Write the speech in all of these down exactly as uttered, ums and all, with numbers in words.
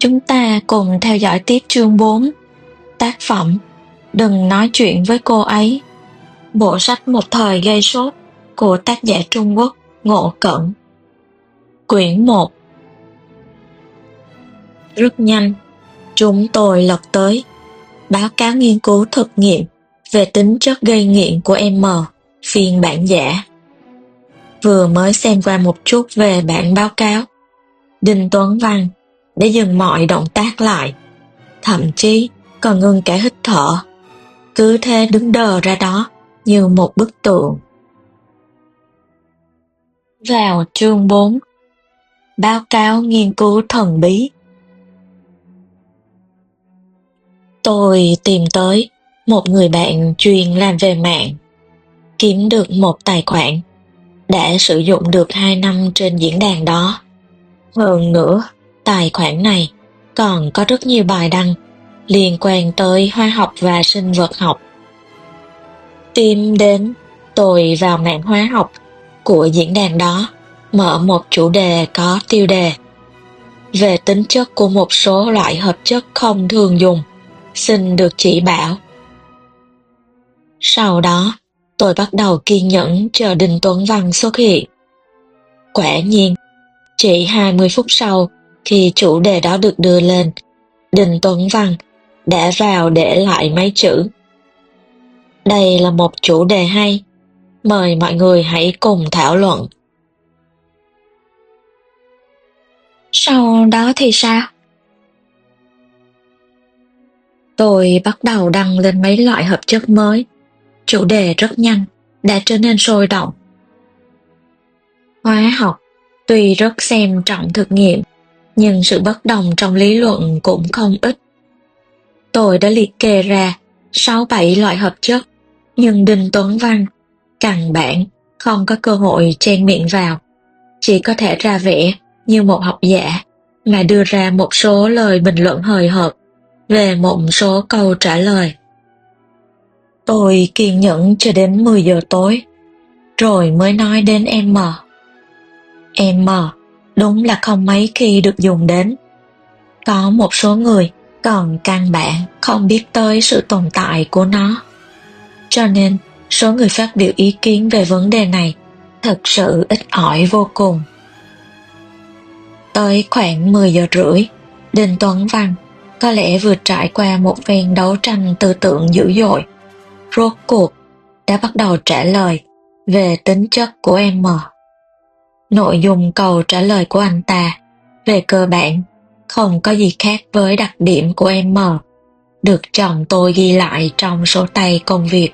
Chúng ta cùng theo dõi tiếp chương bốn. Tác phẩm Đừng nói chuyện với cô ấy. Bộ sách một thời gây sốt của tác giả Trung Quốc Ngộ Cẩn. Quyển một. Rất nhanh, chúng tôi lật tới báo cáo nghiên cứu thực nghiệm về tính chất gây nghiện của M, phiên bản giả. Vừa mới xem qua một chút về bản báo cáo, Đinh Tuấn Văn đã dừng mọi động tác lại, thậm chí còn ngừng cả hít thở, cứ thế đứng đờ ra đó như một bức tượng. Vào chương bốn. Báo cáo nghiên cứu thần bí. Tôi tìm tới một người bạn chuyên làm về mạng, kiếm được một tài khoản, đã sử dụng được hai năm trên diễn đàn đó. Hơn nữa, tài khoản này còn có rất nhiều bài đăng liên quan tới hóa học và sinh vật học. Tìm đến, tôi vào mạng hóa học của diễn đàn đó, mở một chủ đề có tiêu đề về tính chất của một số loại hợp chất không thường dùng, xin được chỉ bảo. Sau đó, tôi bắt đầu kiên nhẫn chờ Đinh Tuấn Văn xuất hiện. Quả nhiên, chỉ hai mươi phút sau khi chủ đề đó được đưa lên, Đinh Tuấn Văn đã vào để lại mấy chữ: đây là một chủ đề hay, mời mọi người hãy cùng thảo luận. Sau đó thì sao? Tôi bắt đầu đăng lên mấy loại hợp chất mới. Chủ đề rất nhanh đã trở nên sôi động. Hóa học tuy rất xem trọng thực nghiệm, nhưng sự bất đồng trong lý luận cũng không ít. Tôi đã liệt kê ra sáu bảy loại hợp chất, nhưng Đinh Tuấn Văn căn bản không có cơ hội chen miệng vào, chỉ có thể ra vẻ như một học giả mà đưa ra một số lời bình luận hời hợt về một số câu trả lời. Tôi kiên nhẫn cho đến mười giờ tối, rồi mới nói đến M. M đúng là không mấy khi được dùng đến. Có một số người còn căn bản không biết tới sự tồn tại của nó. Cho nên, số người phát biểu ý kiến về vấn đề này thật sự ít ỏi vô cùng. Tới khoảng mười giờ rưỡi, Đinh Tuấn Văn có lẽ vừa trải qua một phen đấu tranh tư tưởng dữ dội, rốt cuộc đã bắt đầu trả lời về tính chất của M. Nội dung câu trả lời của anh ta về cơ bản không có gì khác với đặc điểm của M được chồng tôi ghi lại trong sổ tay công việc.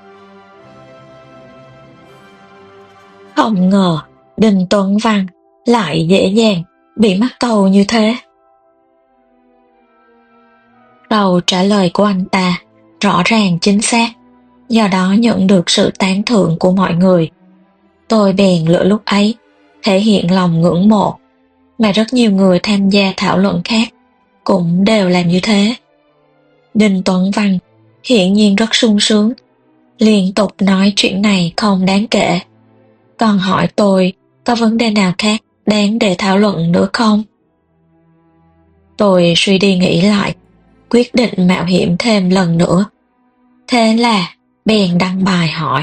Không ngờ Đinh Tuấn Văn lại dễ dàng bị mắc câu như thế. Câu trả lời của anh ta rõ ràng chính xác, do đó nhận được sự tán thưởng của mọi người. Tôi bèn lựa lúc ấy thể hiện lòng ngưỡng mộ, mà rất nhiều người tham gia thảo luận khác cũng đều làm như thế. Đinh Tuấn Văn hiển nhiên rất sung sướng, liên tục nói chuyện này không đáng kể, còn hỏi tôi có vấn đề nào khác đáng để thảo luận nữa không. Tôi suy đi nghĩ lại, quyết định mạo hiểm thêm lần nữa. Thế là bèn đăng bài hỏi: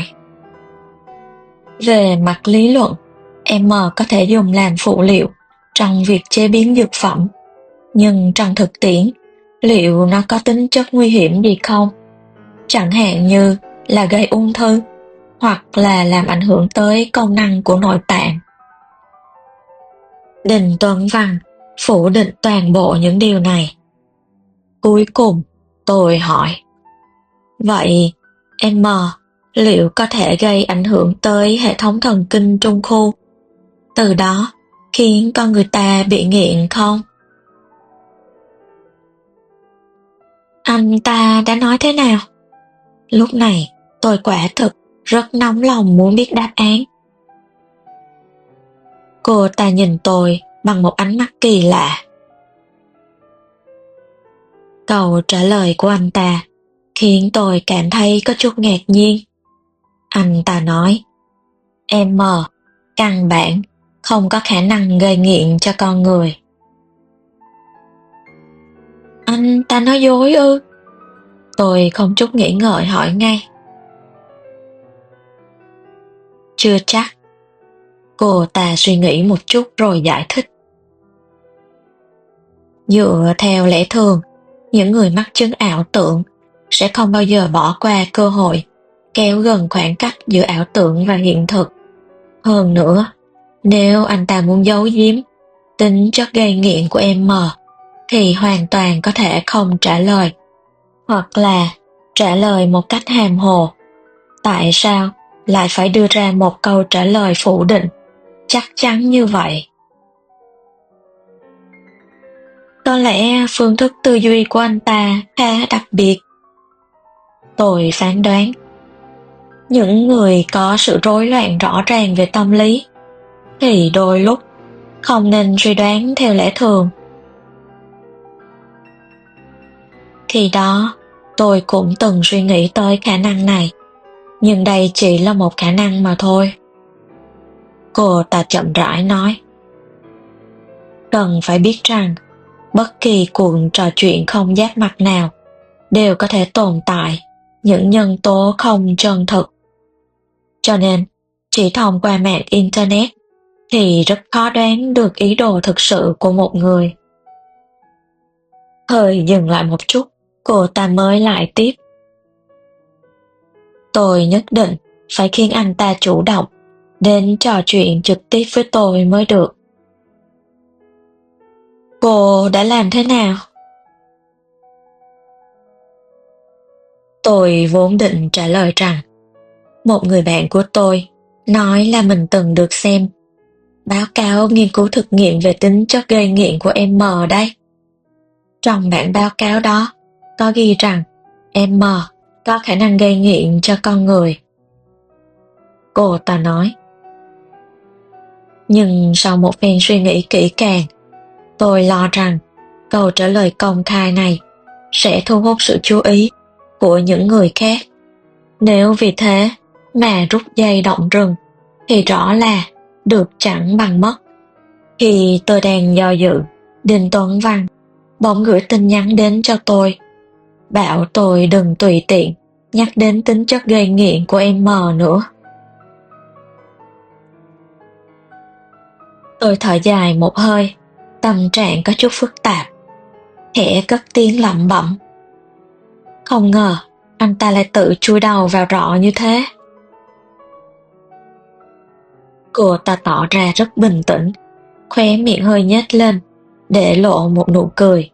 về mặt lý luận, M có thể dùng làm phụ liệu trong việc chế biến dược phẩm, nhưng trong thực tiễn, liệu nó có tính chất nguy hiểm gì không? Chẳng hạn như là gây ung thư, hoặc là làm ảnh hưởng tới công năng của nội tạng. Đinh Tuấn Văn phủ định toàn bộ những điều này. Cuối cùng, tôi hỏi: vậy M liệu có thể gây ảnh hưởng tới hệ thống thần kinh trung khu, từ đó khiến con người ta bị nghiện không? Anh ta đã nói thế nào? Lúc này tôi quả thực rất nóng lòng muốn biết đáp án. Cô ta nhìn tôi bằng một ánh mắt kỳ lạ. Câu trả lời của anh ta khiến tôi cảm thấy có chút ngạc nhiên. Anh ta nói: M căn bản không có khả năng gây nghiện cho con người. Anh ta nói dối ư? Tôi không chút nghĩ ngợi hỏi ngay. Chưa chắc. Cô ta suy nghĩ một chút rồi giải thích. Dựa theo lẽ thường, những người mắc chứng ảo tưởng sẽ không bao giờ bỏ qua cơ hội kéo gần khoảng cách giữa ảo tưởng và hiện thực. Hơn nữa, nếu anh ta muốn giấu giếm tính chất gây nghiện của em mờ, thì hoàn toàn có thể không trả lời, hoặc là trả lời một cách hàm hồ. Tại sao lại phải đưa ra một câu trả lời phủ định chắc chắn như vậy? Có lẽ phương thức tư duy của anh ta khá đặc biệt. Tôi phán đoán. Những người có sự rối loạn rõ ràng về tâm lý thì đôi lúc không nên suy đoán theo lẽ thường. Khi đó, tôi cũng từng suy nghĩ tới khả năng này, nhưng đây chỉ là một khả năng mà thôi. Cô ta chậm rãi nói. Cần phải biết rằng, bất kỳ cuộc trò chuyện không giáp mặt nào đều có thể tồn tại những nhân tố không chân thực. Cho nên, chỉ thông qua mạng Internet thì rất khó đoán được ý đồ thực sự của một người. Hơi dừng lại một chút, cô ta mới lại tiếp. Tôi nhất định phải khiến anh ta chủ động đến trò chuyện trực tiếp với tôi mới được. Cô đã làm thế nào? Tôi vốn định trả lời rằng một người bạn của tôi nói là mình từng được xem báo cáo nghiên cứu thực nghiệm về tính chất gây nghiện của em mờ đấy. Trong bản báo cáo đó có ghi rằng em mờ có khả năng gây nghiện cho con người. Cô ta nói. Nhưng sau một phen suy nghĩ kỹ càng, tôi lo rằng câu trả lời công khai này sẽ thu hút sự chú ý của những người khác. Nếu vì thế mà rút dây động rừng thì rõ là được chẳng bằng mất. Khi tôi đang do dự, Đinh Tuấn Văn bỗng gửi tin nhắn đến cho tôi, bảo tôi đừng tùy tiện nhắc đến tính chất gây nghiện của em mờ nữa. Tôi thở dài một hơi, tâm trạng có chút phức tạp. Khẽ cất tiếng lẩm bẩm. Không ngờ anh ta lại tự chui đầu vào rọ như thế. Cô ta tỏ ra rất bình tĩnh, khóe miệng hơi nhếch lên để lộ một nụ cười.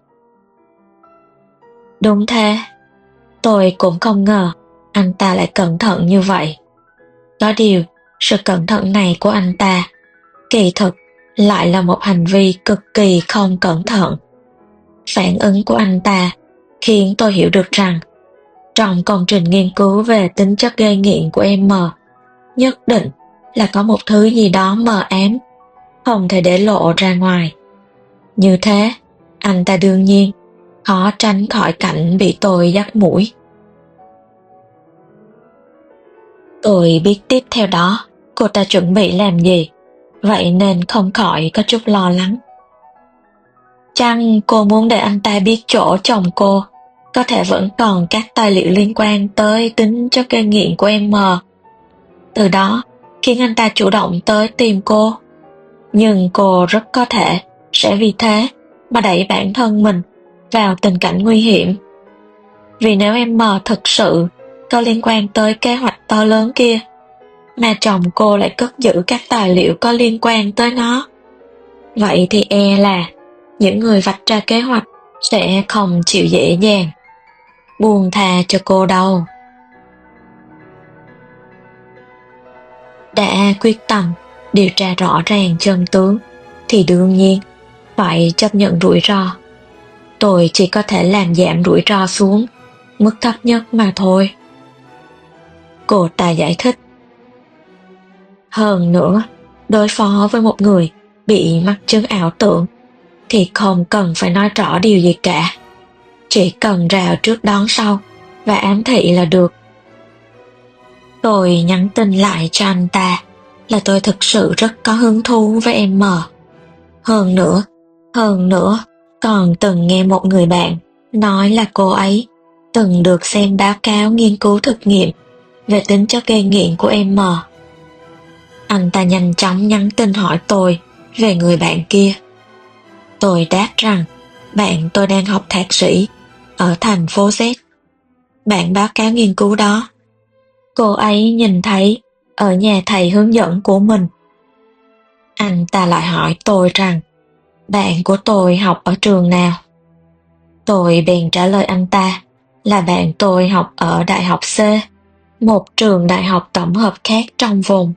Đúng thế, tôi cũng không ngờ anh ta lại cẩn thận như vậy. Có điều, sự cẩn thận này của anh ta kỳ thực lại là một hành vi cực kỳ không cẩn thận. Phản ứng của anh ta khiến tôi hiểu được rằng trong công trình nghiên cứu về tính chất gây nghiện của em mờ, nhất định là có một thứ gì đó mờ ám, không thể để lộ ra ngoài. Như thế, anh ta đương nhiên khó tránh khỏi cảnh bị tôi dắt mũi. Tôi biết tiếp theo đó cô ta chuẩn bị làm gì, vậy nên không khỏi có chút lo lắng. Chăng cô muốn để anh ta biết chỗ chồng cô có thể vẫn còn các tài liệu liên quan tới tính chất gây nghiện của em mờ, từ đó khiến anh ta chủ động tới tìm cô. Nhưng cô rất có thể sẽ vì thế mà đẩy bản thân mình vào tình cảnh nguy hiểm. Vì nếu em mờ thực sự có liên quan tới kế hoạch to lớn kia, mà chồng cô lại cất giữ các tài liệu có liên quan tới nó, vậy thì e là những người vạch ra kế hoạch sẽ không chịu dễ dàng buông tha cho cô đâu. Đã quyết tâm điều tra rõ ràng chân tướng thì đương nhiên phải chấp nhận rủi ro. Tôi chỉ có thể làm giảm rủi ro xuống mức thấp nhất mà thôi. Cô ta giải thích. Hơn nữa, đối phó với một người bị mắc chứng ảo tưởng thì không cần phải nói rõ điều gì cả. Chỉ cần rào trước đón sau và ám thị là được. Tôi nhắn tin lại cho anh ta là tôi thực sự rất có hứng thú với em mờ. Hơn nữa, hơn nữa, còn từng nghe một người bạn nói là cô ấy từng được xem báo cáo nghiên cứu thực nghiệm về tính chất gây nghiện của M. Anh ta nhanh chóng nhắn tin hỏi tôi về người bạn kia. Tôi đáp rằng bạn tôi đang học thạc sĩ ở thành phố Z. Bản báo cáo nghiên cứu đó, cô ấy nhìn thấy ở nhà thầy hướng dẫn của mình. Anh ta lại hỏi tôi rằng bạn của tôi học ở trường nào. Tôi bèn trả lời anh ta là bạn tôi học ở Đại học C, một trường đại học tổng hợp khác trong vùng.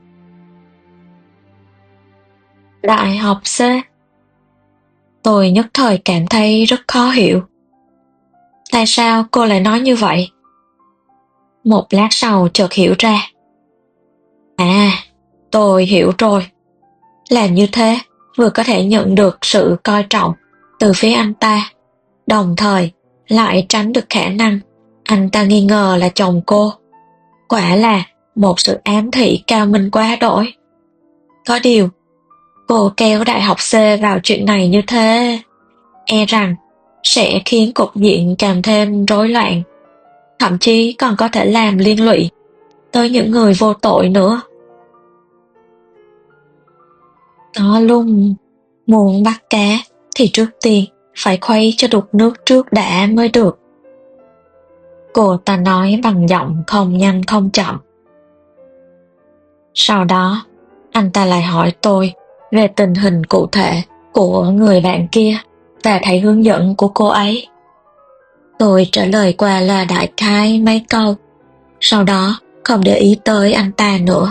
Đại học C? Tôi nhất thời cảm thấy rất khó hiểu. Tại sao cô lại nói như vậy? Một lát sau chợt hiểu ra. À, tôi hiểu rồi. Làm như thế vừa có thể nhận được sự coi trọng từ phía anh ta, đồng thời lại tránh được khả năng anh ta nghi ngờ là chồng cô. Quả là một sự ám thị cao minh quá đỗi. Có điều, cô kéo Đại học C vào chuyện này như thế, e rằng sẽ khiến cục diện càng thêm rối loạn, thậm chí còn có thể làm liên lụy tới những người vô tội nữa. Có lúc muốn bắt cá thì trước tiên phải khuấy cho đục nước trước đã mới được. Cô ta nói bằng giọng không nhanh không chậm. Sau đó, anh ta lại hỏi tôi về tình hình cụ thể của người bạn kia và thấy hướng dẫn của cô ấy. Tôi trả lời qua là đại khái mấy câu, sau đó không để ý tới anh ta nữa.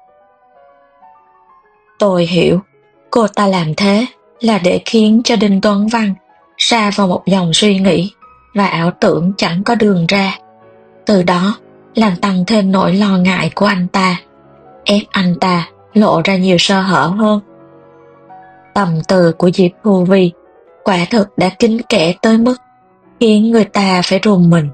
Tôi hiểu, cô ta làm thế là để khiến cho Đinh Tuấn Văn sa vào một dòng suy nghĩ và ảo tưởng chẳng có đường ra. Từ đó làm tăng thêm nỗi lo ngại của anh ta, ép anh ta lộ ra nhiều sơ hở hơn. Tầm từ của Diệp Thu Vi quả thực đã kín kẽ tới mức khiến người ta phải rùng mình.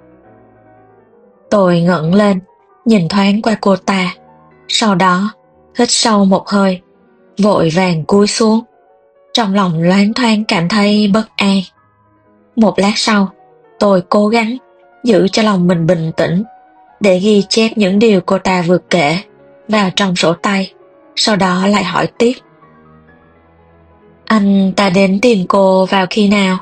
Tôi ngẩng lên, nhìn thoáng qua cô ta, sau đó hít sâu một hơi, vội vàng cúi xuống. Trong lòng loáng thoáng cảm thấy bất an. Một lát sau, tôi cố gắng giữ cho lòng mình bình tĩnh để ghi chép những điều cô ta vừa kể vào trong sổ tay, sau đó lại hỏi tiếp. Anh ta đến tìm cô vào khi nào?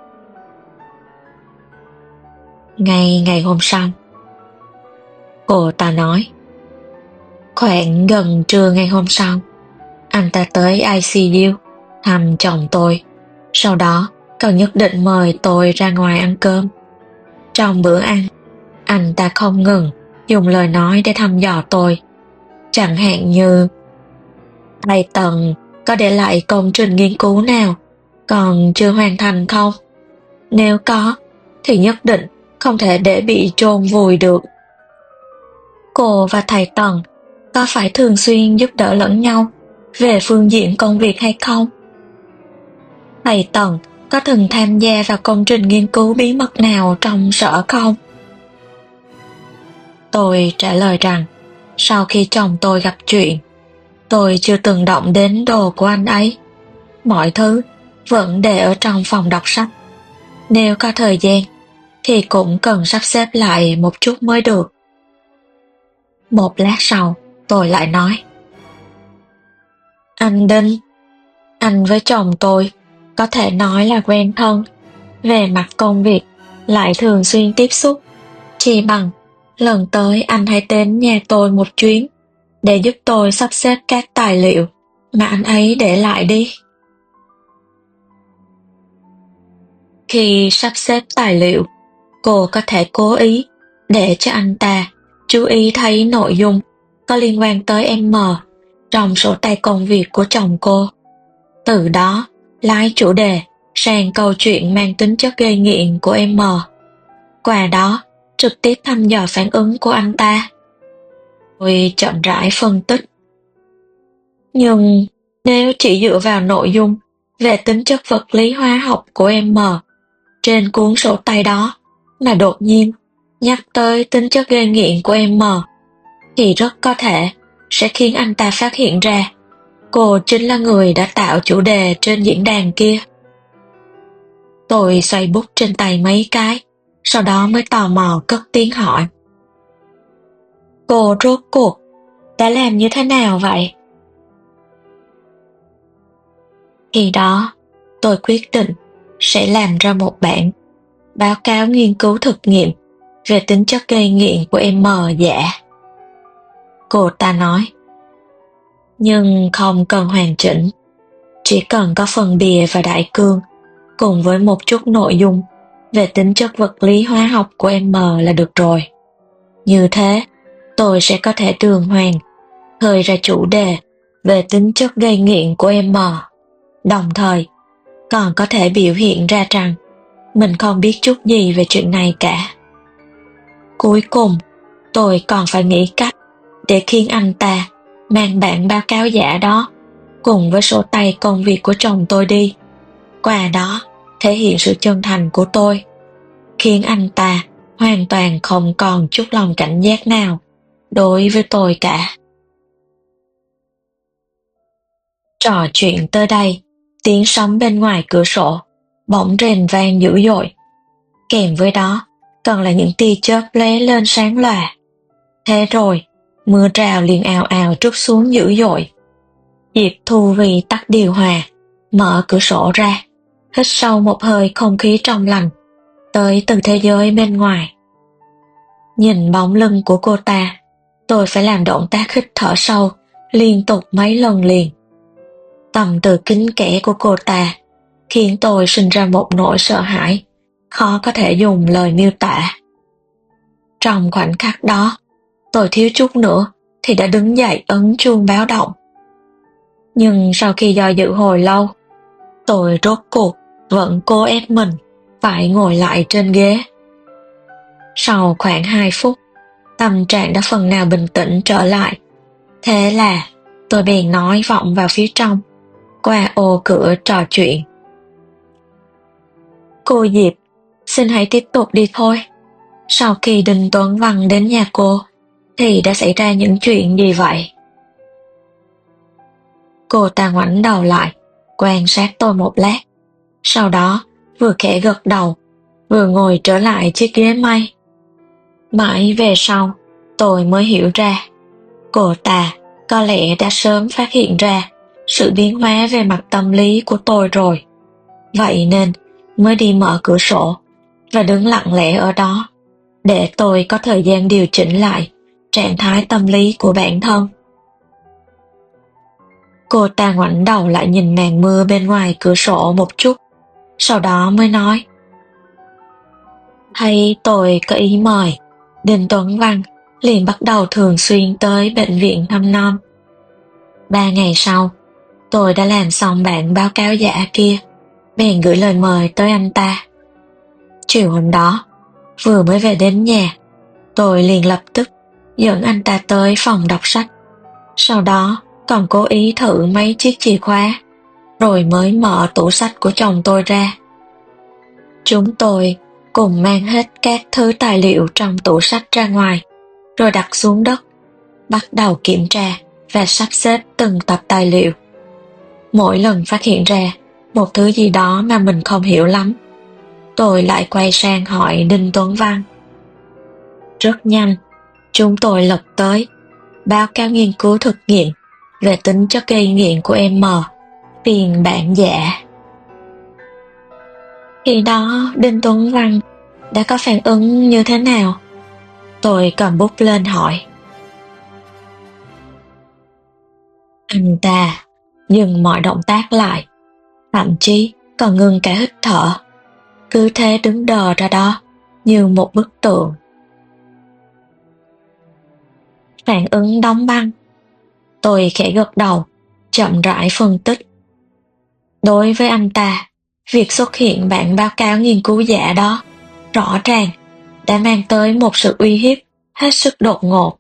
Ngay ngày hôm sau. Cô ta nói. Khoảng gần trưa ngày hôm sau, anh ta tới I C U thăm chồng tôi, sau đó còn nhất định mời tôi ra ngoài ăn cơm. Trong bữa ăn, anh ta không ngừng dùng lời nói để thăm dò tôi, chẳng hạn như thầy Tần có để lại công trình nghiên cứu nào còn chưa hoàn thành không? Nếu có, thì nhất định không thể để bị chôn vùi được. Cô và thầy Tần có phải thường xuyên giúp đỡ lẫn nhau về phương diện công việc hay không? Thầy Tần có từng tham gia vào công trình nghiên cứu bí mật nào trong sở không? Tôi trả lời rằng sau khi chồng tôi gặp chuyện, tôi chưa từng động đến đồ của anh ấy. Mọi thứ vẫn để ở trong phòng đọc sách. Nếu có thời gian thì cũng cần sắp xếp lại một chút mới được. Một lát sau, tôi lại nói. Anh Đinh, anh với chồng tôi có thể nói là quen thân. Về mặt công việc lại thường xuyên tiếp xúc. Chỉ bằng lần tới anh hãy đến nhà tôi một chuyến để giúp tôi sắp xếp các tài liệu mà anh ấy để lại đi. Khi sắp xếp tài liệu, cô có thể cố ý để cho anh ta chú ý thấy nội dung có liên quan tới M trong sổ tay công việc của chồng cô. Từ đó lái chủ đề sang câu chuyện mang tính chất gây nghiện của M. Qua đó trực tiếp thăm dò phản ứng của anh ta. Tôi chậm rãi phân tích. Nhưng nếu chỉ dựa vào nội dung về tính chất vật lý hóa học của M trên cuốn sổ tay đó mà đột nhiên nhắc tới tính chất gây nghiện của M, thì rất có thể sẽ khiến anh ta phát hiện ra cô chính là người đã tạo chủ đề trên diễn đàn kia. Tôi xoay bút trên tay mấy cái, sau đó mới tò mò cất tiếng hỏi. Cô rốt cuộc đã làm như thế nào vậy? Khi đó, tôi quyết định sẽ làm ra một bản báo cáo nghiên cứu thực nghiệm về tính chất gây nghiện của em mờ giả. Cô ta nói. Nhưng không cần hoàn chỉnh, chỉ cần có phần bìa và đại cương, cùng với một chút nội dung về tính chất vật lý hóa học của em mờ là được rồi. Như thế, tôi sẽ có thể đường hoàng khơi ra chủ đề về tính chất gây nghiện của em mờ, đồng thời còn có thể biểu hiện ra rằng mình không biết chút gì về chuyện này cả. Cuối cùng, tôi còn phải nghĩ cách để khiến anh ta mang bản báo cáo giả đó cùng với sổ tay công việc của chồng tôi đi, qua đó thể hiện sự chân thành của tôi, khiến anh ta hoàn toàn không còn chút lòng cảnh giác nào đối với tôi cả. Trò chuyện tới đây, tiếng sấm bên ngoài cửa sổ bỗng rền vang dữ dội, kèm với đó còn là những tia chớp lóe lên sáng lòa. Thế rồi, mưa rào liền ào ào trút xuống dữ dội. Diệp Thu Vy tắt điều hòa, mở cửa sổ ra, hít sâu một hơi không khí trong lành tới từ thế giới bên ngoài. Nhìn bóng lưng của cô ta, tôi phải làm động tác hít thở sâu liên tục mấy lần liền. Tầm từ kín kẽ của cô ta khiến tôi sinh ra một nỗi sợ hãi khó có thể dùng lời miêu tả. Trong khoảnh khắc đó, tôi thiếu chút nữa thì đã đứng dậy ấn chuông báo động. Nhưng sau khi do dự hồi lâu, tôi rốt cuộc vẫn cố ép mình phải ngồi lại trên ghế. Sau khoảng hai phút, tâm trạng đã phần nào bình tĩnh trở lại. Thế là tôi bèn nói vọng vào phía trong, qua ô cửa trò chuyện. Cô Diệp, xin hãy tiếp tục đi thôi. Sau khi Đinh Tuấn Văn đến nhà cô, thì đã xảy ra những chuyện gì vậy? Cô ta ngoảnh đầu lại, quan sát tôi một lát. Sau đó, vừa khẽ gật đầu, vừa ngồi trở lại chiếc ghế mây. Mãi về sau, tôi mới hiểu ra. Cô ta có lẽ đã sớm phát hiện ra sự biến hóa về mặt tâm lý của tôi rồi. Vậy nên mới đi mở cửa sổ và đứng lặng lẽ ở đó, để tôi có thời gian điều chỉnh lại trạng thái tâm lý của bản thân. Cô ta ngoảnh đầu lại nhìn màn mưa bên ngoài cửa sổ một chút, sau đó mới nói. Hay tôi có ý mời, Đinh Tuấn Văn liền bắt đầu thường xuyên tới bệnh viện thăm nom. Ba ngày sau, tôi đã làm xong bản báo cáo giả kia, bèn gửi lời mời tới anh ta. Chiều hôm đó, vừa mới về đến nhà, tôi liền lập tức dẫn anh ta tới phòng đọc sách. Sau đó còn cố ý thử mấy chiếc chìa khóa, rồi mới mở tủ sách của chồng tôi ra. Chúng tôi cùng mang hết các thứ tài liệu trong tủ sách ra ngoài, rồi đặt xuống đất, bắt đầu kiểm tra và sắp xếp từng tập tài liệu. Mỗi lần phát hiện ra một thứ gì đó mà mình không hiểu lắm, tôi lại quay sang hỏi Đinh Tuấn Văn. Rất nhanh, chúng tôi lật tới báo cáo nghiên cứu thực nghiệm về tính chất gây nghiện của em mờ, phiên bản giả. Khi đó, Đinh Tuấn Văn đã có phản ứng như thế nào? Tôi cầm bút lên hỏi. Anh ta dừng mọi động tác lại, thậm chí còn ngừng cả hít thở, cứ thế đứng đờ ra đó như một bức tượng. Phản ứng đóng băng. Tôi khẽ gật đầu, chậm rãi phân tích. Đối với anh ta, việc xuất hiện bản báo cáo nghiên cứu giả đó rõ ràng đã mang tới một sự uy hiếp hết sức đột ngột.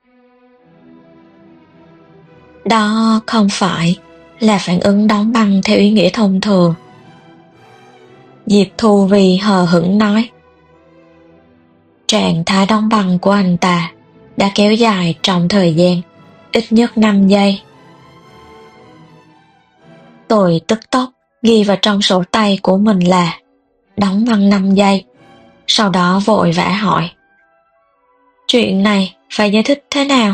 Đó không phải là phản ứng đóng băng theo ý nghĩa thông thường. Diệp Thu Vy hờ hững nói. Trạng thái đóng băng của anh ta đã kéo dài trong thời gian ít nhất năm giây. Tôi tức tốc ghi vào trong sổ tay của mình là đóng băng năm giây, sau đó vội vã hỏi: chuyện này phải giải thích thế nào?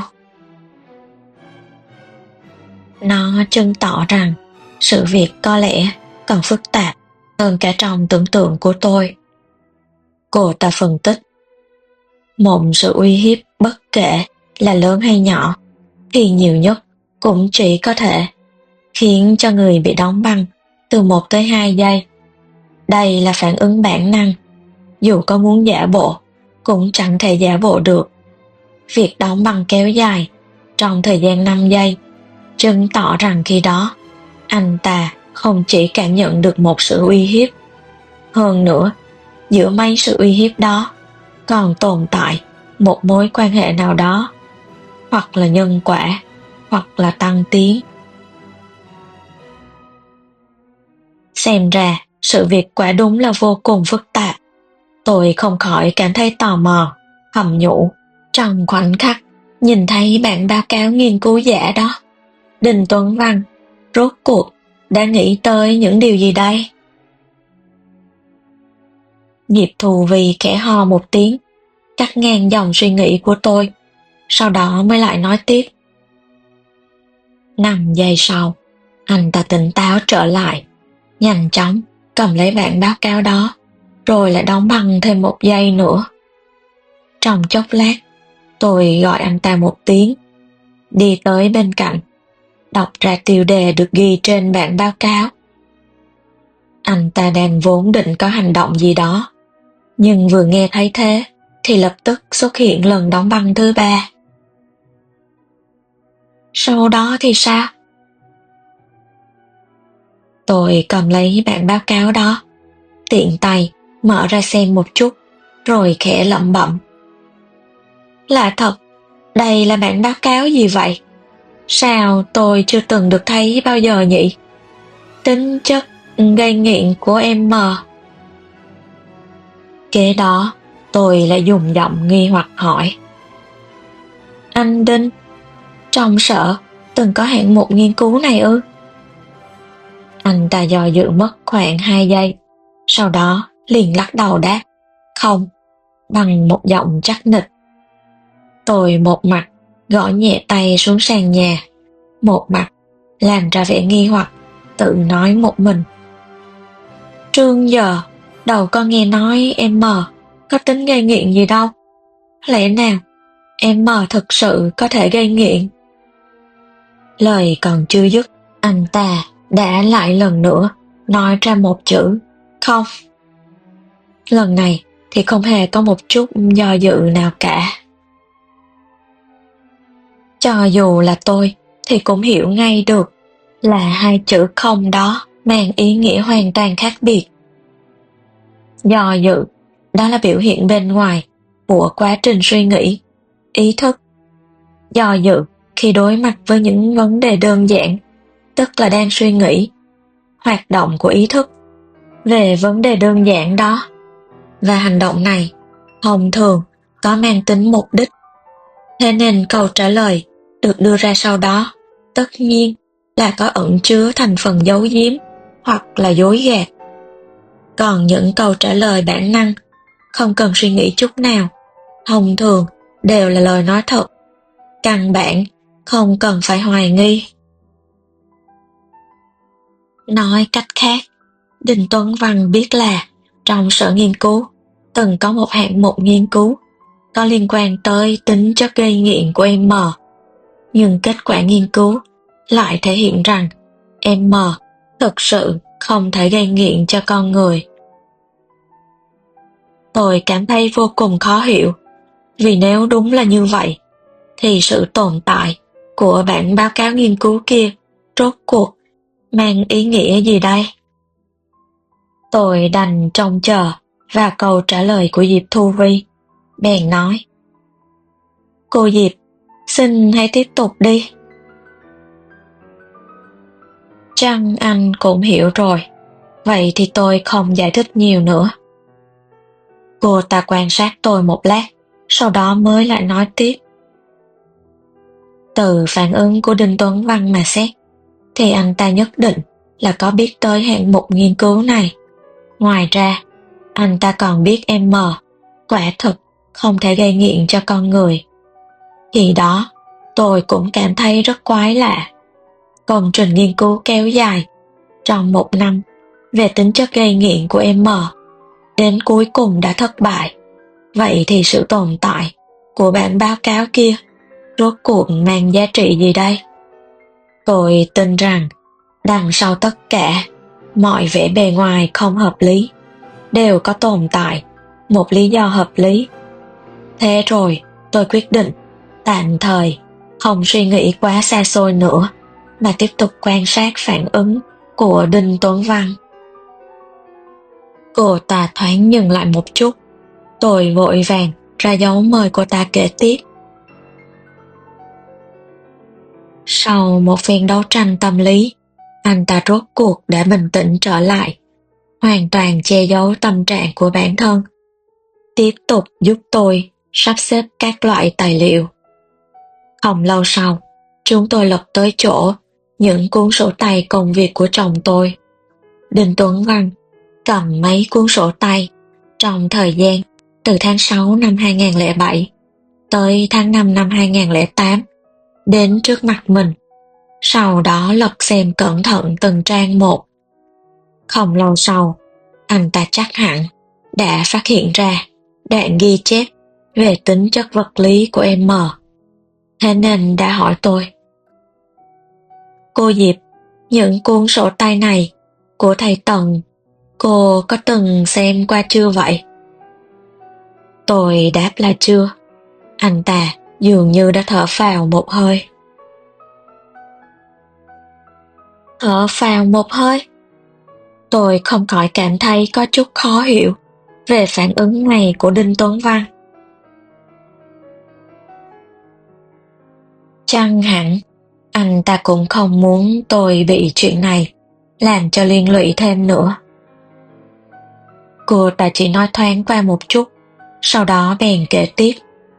Nó chứng tỏ rằng sự việc có lẽ còn phức tạp hơn cả trong tưởng tượng của tôi. Cô ta phân tích: một sự uy hiếp bất kể là lớn hay nhỏ thì nhiều nhất cũng chỉ có thể khiến cho người bị đóng băng từ một tới hai giây. Đây là phản ứng bản năng, dù có muốn giả bộ cũng chẳng thể giả bộ được. Việc đóng băng kéo dài trong thời gian năm giây chứng tỏ rằng khi đó anh ta không chỉ cảm nhận được một sự uy hiếp, hơn nữa giữa mấy sự uy hiếp đó còn tồn tại một mối quan hệ nào đó, hoặc là nhân quả, hoặc là tăng tiến. Xem ra sự việc quả đúng là vô cùng phức tạp. Tôi không khỏi cảm thấy tò mò, thầm nhủ trong khoảnh khắc nhìn thấy bản báo cáo nghiên cứu giả đó. Đinh Tuấn Văn rốt cuộc đã nghĩ tới những điều gì đây? Diệp Thù Vy khẽ ho một tiếng, cắt ngang dòng suy nghĩ của tôi, sau đó mới lại nói tiếp. Năm giây sau, anh ta tỉnh táo trở lại, nhanh chóng cầm lấy bản báo cáo đó, rồi lại đóng băng thêm một giây nữa. Trong chốc lát, tôi gọi anh ta một tiếng, đi tới bên cạnh, đọc ra tiêu đề được ghi trên bản báo cáo. Anh ta đang vốn định có hành động gì đó, nhưng vừa nghe thấy thế thì lập tức xuất hiện lần đóng băng thứ ba. Sau đó thì sao? Tôi cầm lấy bản báo cáo đó, tiện tay mở ra xem một chút, rồi khẽ lẩm bẩm. Lạ thật, đây là bản báo cáo gì vậy? Sao tôi chưa từng được thấy bao giờ nhỉ? Tính chất gây nghiện của em mờ. Kế đó, tôi lại dùng giọng nghi hoặc hỏi. Anh Đinh, trong sở từng có hạng mục nghiên cứu này ư? Anh ta dò dự mất khoảng hai giây, sau đó liền lắc đầu đáp không, bằng một giọng chắc nịch. Tôi một mặt gõ nhẹ tay xuống sàn nhà, một mặt làm ra vẻ nghi hoặc, tự nói một mình. Trương giờ, đầu con nghe nói em mờ có tính gây nghiện gì đâu. Lẽ nào em mờ thực sự có thể gây nghiện? Lời còn chưa dứt, anh ta đã lại lần nữa nói ra một chữ không. Lần này thì không hề có một chút do dự nào cả. Cho dù là tôi thì cũng hiểu ngay được là hai chữ không đó mang ý nghĩa hoàn toàn khác biệt. Do dự, đó là biểu hiện bên ngoài của quá trình suy nghĩ, ý thức. Do dự khi đối mặt với những vấn đề đơn giản, tức là đang suy nghĩ, hoạt động của ý thức về vấn đề đơn giản đó. Và hành động này thông thường có mang tính mục đích. Thế nên câu trả lời được đưa ra sau đó tất nhiên là có ẩn chứa thành phần giấu giếm hoặc là dối gạt. Còn những câu trả lời bản năng không cần suy nghĩ chút nào, thông thường đều là lời nói thật, căn bản không cần phải hoài nghi. Nói cách khác, Đinh Tuấn Văn biết là trong sở nghiên cứu từng có một hạng mục nghiên cứu có liên quan tới tính chất gây nghiện của em mờ, nhưng kết quả nghiên cứu lại thể hiện rằng em mờ thực sự không thể gây nghiện cho con người. Tôi cảm thấy vô cùng khó hiểu, vì nếu đúng là như vậy, thì sự tồn tại của bản báo cáo nghiên cứu kia rốt cuộc mang ý nghĩa gì đây? Tôi đành trông chờ vào câu trả lời của Diệp Thu Vy, bèn nói. Cô Diệp, xin hãy tiếp tục đi. Chăng anh cũng hiểu rồi, vậy thì tôi không giải thích nhiều nữa. Cô ta quan sát tôi một lát, sau đó mới lại nói tiếp. Từ phản ứng của Đinh Tuấn Văn mà xét, thì anh ta nhất định là có biết tới hạng mục nghiên cứu này. Ngoài ra, Anh ta còn biết em mờ, quả thực không thể gây nghiện cho con người. Khi đó, tôi cũng cảm thấy rất quái lạ. Công trình nghiên cứu kéo dài trong một năm về tính chất gây nghiện của em mờ, đến cuối cùng đã thất bại. Vậy thì sự tồn tại của bản báo cáo kia rốt cuộc mang giá trị gì đây? Tôi tin rằng đằng sau tất cả mọi vẻ bề ngoài không hợp lý đều có tồn tại một lý do hợp lý. Thế rồi tôi quyết định tạm thời không suy nghĩ quá xa xôi nữa, mà tiếp tục quan sát phản ứng của Đinh Tuấn Văn. Cô ta thoáng dừng lại một chút. Tôi vội vàng ra dấu mời cô ta kể tiếp. Sau một phen đấu tranh tâm lý, anh ta rốt cuộc đã bình tĩnh trở lại, hoàn toàn che giấu tâm trạng của bản thân, tiếp tục giúp tôi sắp xếp các loại tài liệu. Không lâu sau, chúng tôi lật tới chỗ những cuốn sổ tay công việc của chồng tôi. Đinh Tuấn Văn cầm mấy cuốn sổ tay trong thời gian từ tháng sáu năm hai nghìn không trăm lẻ bảy tới tháng năm năm hai nghìn không trăm lẻ tám đến trước mặt mình, sau đó lật xem cẩn thận từng trang một. Không lâu sau, anh ta chắc hẳn đã phát hiện ra đoạn ghi chép về tính chất vật lý của em mờ. Thế nên đã hỏi tôi: Cô Diệp, những cuốn sổ tay này của thầy Tần, cô có từng xem qua chưa vậy? Tôi đáp là chưa. Anh ta dường như đã thở phào một hơi. Thở phào một hơi? Tôi không khỏi cảm thấy có chút khó hiểu về phản ứng này của Đinh Tuấn Văn. Chăng hẳn anh ta cũng không muốn tôi bị chuyện này làm cho liên lụy thêm nữa. Cô ta chỉ nói thoáng qua một chút, sau đó bèn kể tiếp.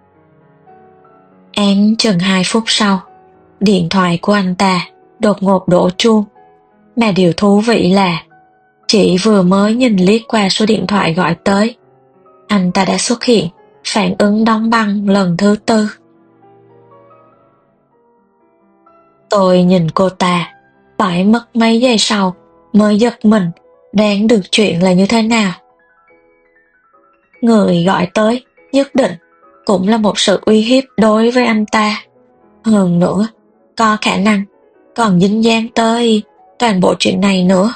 Án chừng hai phút sau, điện thoại của anh ta đột ngột đổ chuông. Mà điều thú vị là chỉ vừa mới nhìn liếc qua số điện thoại gọi tới, anh ta đã xuất hiện phản ứng đóng băng lần thứ tư. Tôi nhìn cô ta, phải mất mấy giây sau mới giật mình đoán được chuyện là như thế nào. Người gọi tới nhất định cũng là một sự uy hiếp đối với anh ta. Hơn nữa, có khả năng còn dính dáng tới toàn bộ chuyện này nữa.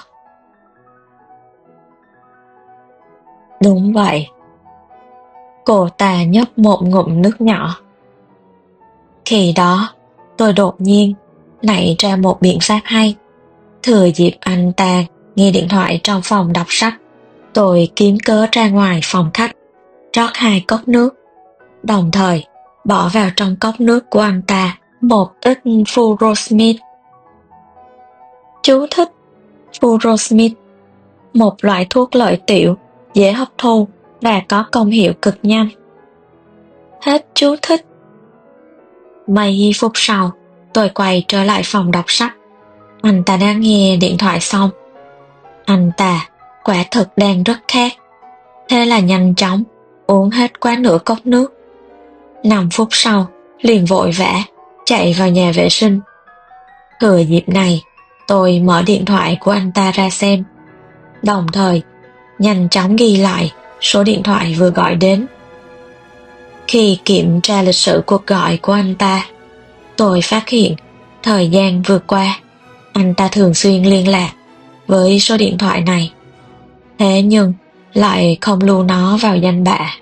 Đúng vậy. Cô ta nhấp một ngụm nước nhỏ. Khi đó, tôi đột nhiên nảy ra một biện pháp hay. Thừa dịp anh ta nghe điện thoại trong phòng đọc sách, tôi kiếm cớ ra ngoài phòng khách, rót hai cốc nước, đồng thời bỏ vào trong cốc nước của anh ta một ít Furosemide. Chú thích: Furosemide, một loại thuốc lợi tiểu, dễ hấp thu và có công hiệu cực nhanh. Hết chú thích. Mấy phút sau, tôi quay trở lại phòng đọc sách. Anh ta đã nghe điện thoại xong. Anh ta quả thực đang rất khát, thế là nhanh chóng uống hết quá nửa cốc nước. Năm phút sau, liền vội vã chạy vào nhà vệ sinh. Thừa dịp này, tôi mở điện thoại của anh ta ra xem, đồng thời nhanh chóng ghi lại số điện thoại vừa gọi đến. Khi kiểm tra lịch sử cuộc gọi của anh ta, tôi phát hiện thời gian vừa qua anh ta thường xuyên liên lạc với số điện thoại này, thế nhưng lại không lưu nó vào danh bạ.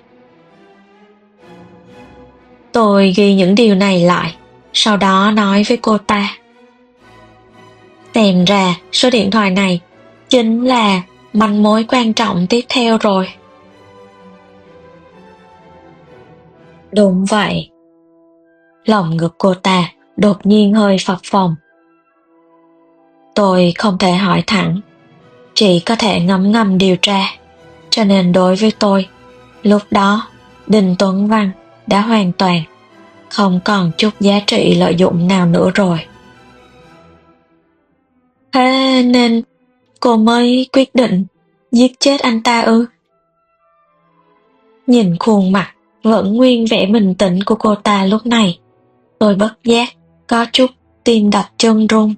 Tôi ghi những điều này lại, sau đó nói với cô ta. Xem ra số điện thoại này chính là manh mối quan trọng tiếp theo rồi. Đúng vậy. Lòng ngực cô ta đột nhiên hơi phập phồng. Tôi không thể hỏi thẳng, chỉ có thể ngấm ngầm điều tra, cho nên đối với tôi, lúc đó Đinh Tuấn Văn đã hoàn toàn không còn chút giá trị lợi dụng nào nữa rồi. Thế nên cô mới quyết định giết chết anh ta ư? Nhìn khuôn mặt vẫn nguyên vẻ bình tĩnh của cô ta lúc này, tôi bất giác có chút tim đập chân run.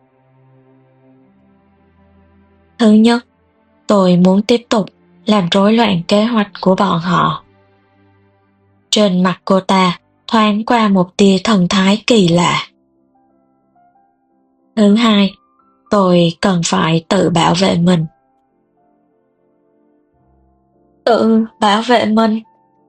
Thứ nhất, tôi muốn tiếp tục làm rối loạn kế hoạch của bọn họ. Trên mặt cô ta thoáng qua một tia thần thái kỳ lạ. Thứ hai, tôi cần phải tự bảo vệ mình. Tự bảo vệ mình?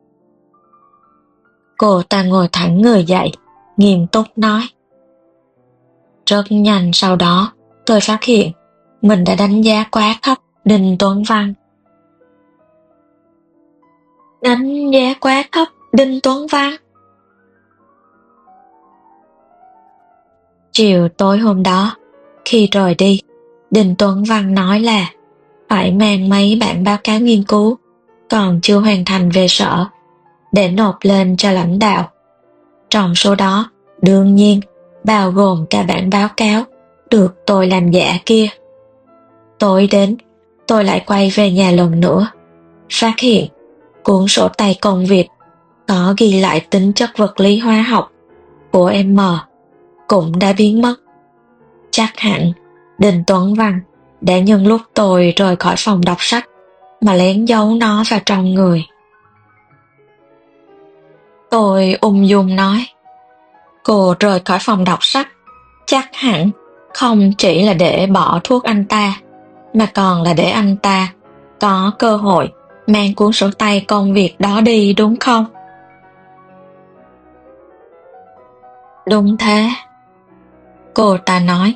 Cô ta ngồi thẳng người dậy, nghiêm túc nói. Rất nhanh sau đó, tôi phát hiện mình đã đánh giá quá thấp Đinh Tuấn Văn. Đánh giá quá thấp Đinh Tuấn Văn? Chiều tối hôm đó, khi rời đi, Đinh Tuấn Văn nói là phải mang mấy bản báo cáo nghiên cứu còn chưa hoàn thành về sở để nộp lên cho lãnh đạo. Trong số đó, đương nhiên, bao gồm cả bản báo cáo được tôi làm giả kia. Tối đến, tôi lại quay về nhà lần nữa, phát hiện cuốn sổ tay công việc có ghi lại tính chất vật lý hóa học của M cũng đã biến mất. Chắc hẳn Đinh Tuấn Văn đã nhân lúc tôi rời khỏi phòng đọc sách mà lén giấu nó vào trong người. Tôi ung dung nói, cô rời khỏi phòng đọc sách chắc hẳn không chỉ là để bỏ thuốc anh ta, mà còn là để anh ta có cơ hội mang cuốn sổ tay công việc đó đi, đúng không? Đúng thế, cô ta nói.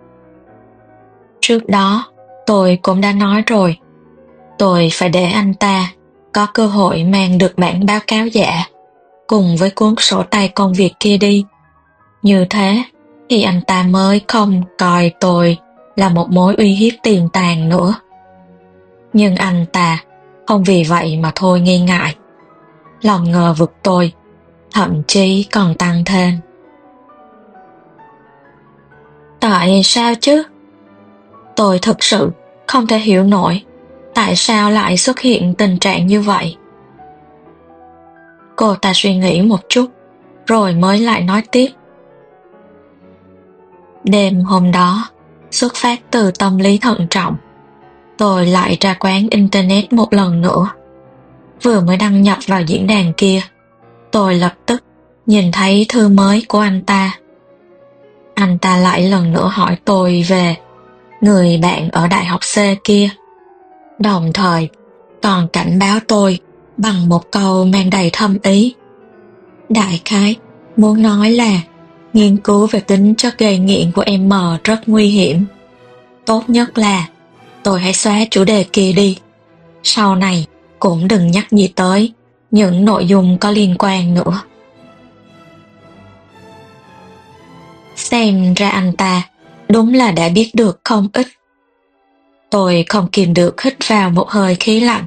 Trước đó, tôi cũng đã nói rồi, tôi phải để anh ta có cơ hội mang được bản báo cáo giả cùng với cuốn sổ tay công việc kia đi. Như thế thì anh ta mới không coi tôi là một mối uy hiếp tiềm tàng nữa. Nhưng anh ta không vì vậy mà thôi nghi ngại. Lòng ngờ vực tôi thậm chí còn tăng thêm. Tại sao chứ? Tôi thực sự không thể hiểu nổi tại sao lại xuất hiện tình trạng như vậy. Cô ta suy nghĩ một chút rồi mới lại nói tiếp. Đêm hôm đó, xuất phát từ tâm lý thận trọng, tôi lại ra quán internet một lần nữa. Vừa mới đăng nhập vào diễn đàn kia, tôi lập tức nhìn thấy thư mới của anh ta. Anh ta lại lần nữa hỏi tôi về người bạn ở đại học C kia, đồng thời còn cảnh báo tôi bằng một câu mang đầy thâm ý. Đại khái muốn nói là nghiên cứu về tính chất gây nghiện của M rất nguy hiểm. Tốt nhất là tôi hãy xóa chủ đề kia đi. Sau này cũng đừng nhắc gì tới những nội dung có liên quan nữa. Xem ra anh ta đúng là đã biết được không ít. Tôi không kìm được hít vào một hơi khí lạnh.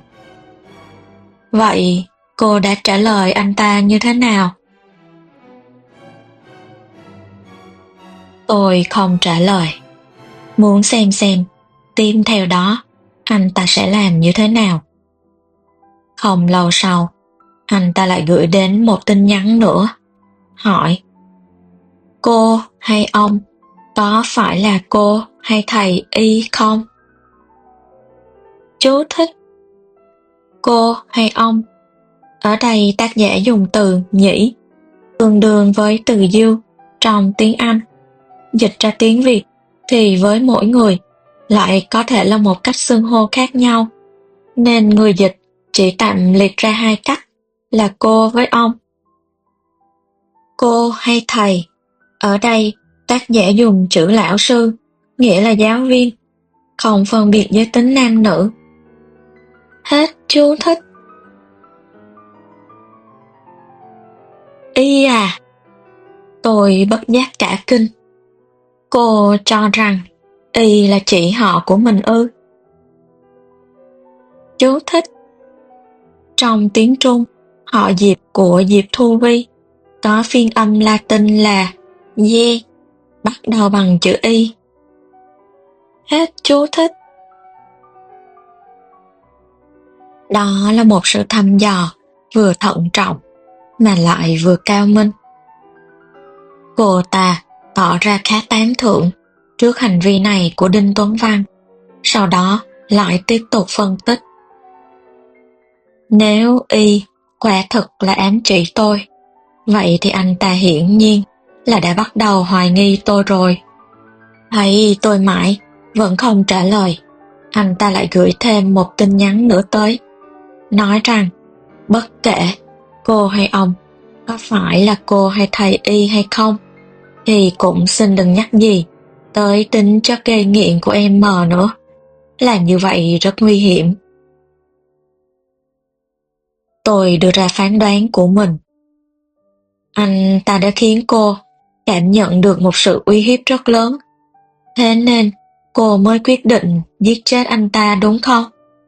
Vậy cô đã trả lời anh ta như thế nào? Tôi không trả lời. Muốn xem xem tiếp theo đó anh ta sẽ làm như thế nào. Không lâu sau, anh ta lại gửi đến một tin nhắn nữa, hỏi: cô hay ông, có phải là cô hay thầy Y không? Chú thích: cô hay ông. Ở đây tác giả dùng từ nhĩ, tương đương với từ you trong tiếng Anh. Dịch ra tiếng Việt thì với mỗi người lại có thể là một cách xưng hô khác nhau, nên người dịch chỉ tạm liệt ra hai cách là cô với ông. Cô hay thầy, ở đây tác giả dùng chữ lão sư, nghĩa là giáo viên, không phân biệt giới tính nam nữ. Hết chú thích. Y à? Tôi bất giác cả kinh. Cô cho rằng Y là chị họ của mình ư? Chú thích: trong tiếng Trung, họ Diệp của Diệp Thu Vi có phiên âm Latin là Ye, bắt đầu bằng chữ Y. Hết chú thích. Đó là một sự thăm dò vừa thận trọng mà lại vừa cao minh. Cô ta tỏ ra khá tán thưởng trước hành vi này của Đinh Tuấn Văn, sau đó lại tiếp tục phân tích. Nếu y quả thực là ám chỉ tôi, vậy thì anh ta hiển nhiên là đã bắt đầu hoài nghi tôi rồi. Thấy tôi mãi vẫn không trả lời, anh ta lại gửi thêm một tin nhắn nữa tới, nói rằng bất kể cô hay ông, có phải là cô hay thầy y hay không, thì cũng xin đừng nhắc gì tới tính chất gây nghiện của em mờ nữa. Làm như vậy rất nguy hiểm. Tôi đưa ra phán đoán của mình. Anh ta đã khiến cô cảm nhận được một sự uy hiếp rất lớn, thế nên cô mới quyết định giết chết anh ta đúng không?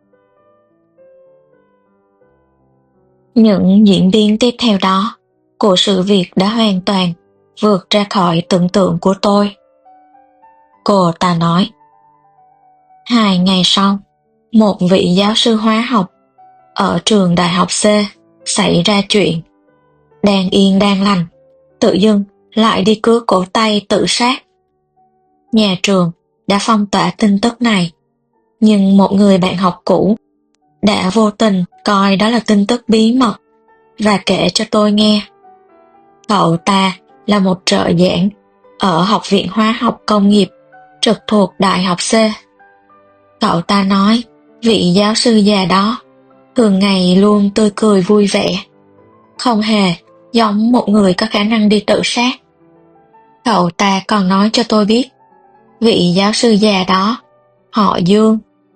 Những diễn biến tiếp theo đó của sự việc đã hoàn toàn vượt ra khỏi tưởng tượng của tôi. Cô ta nói, hai ngày sau, một vị giáo sư hóa học ở trường đại học C xảy ra chuyện. Đang yên đang lành, tự dưng lại đi cứa cổ tay tự sát. Nhà trường đã phong tỏa tin tức này, nhưng một người bạn học cũ đã vô tình coi đó là tin tức bí mật và kể cho tôi nghe. Cậu ta là một trợ giảng ở Học viện Hóa học Công nghiệp trực thuộc Đại học C. Cậu ta nói vị giáo sư già đó thường ngày luôn tươi cười vui vẻ, không hề giống một người có khả năng đi tự sát. Cậu ta còn nói cho tôi biết vị giáo sư già đó họ Dương.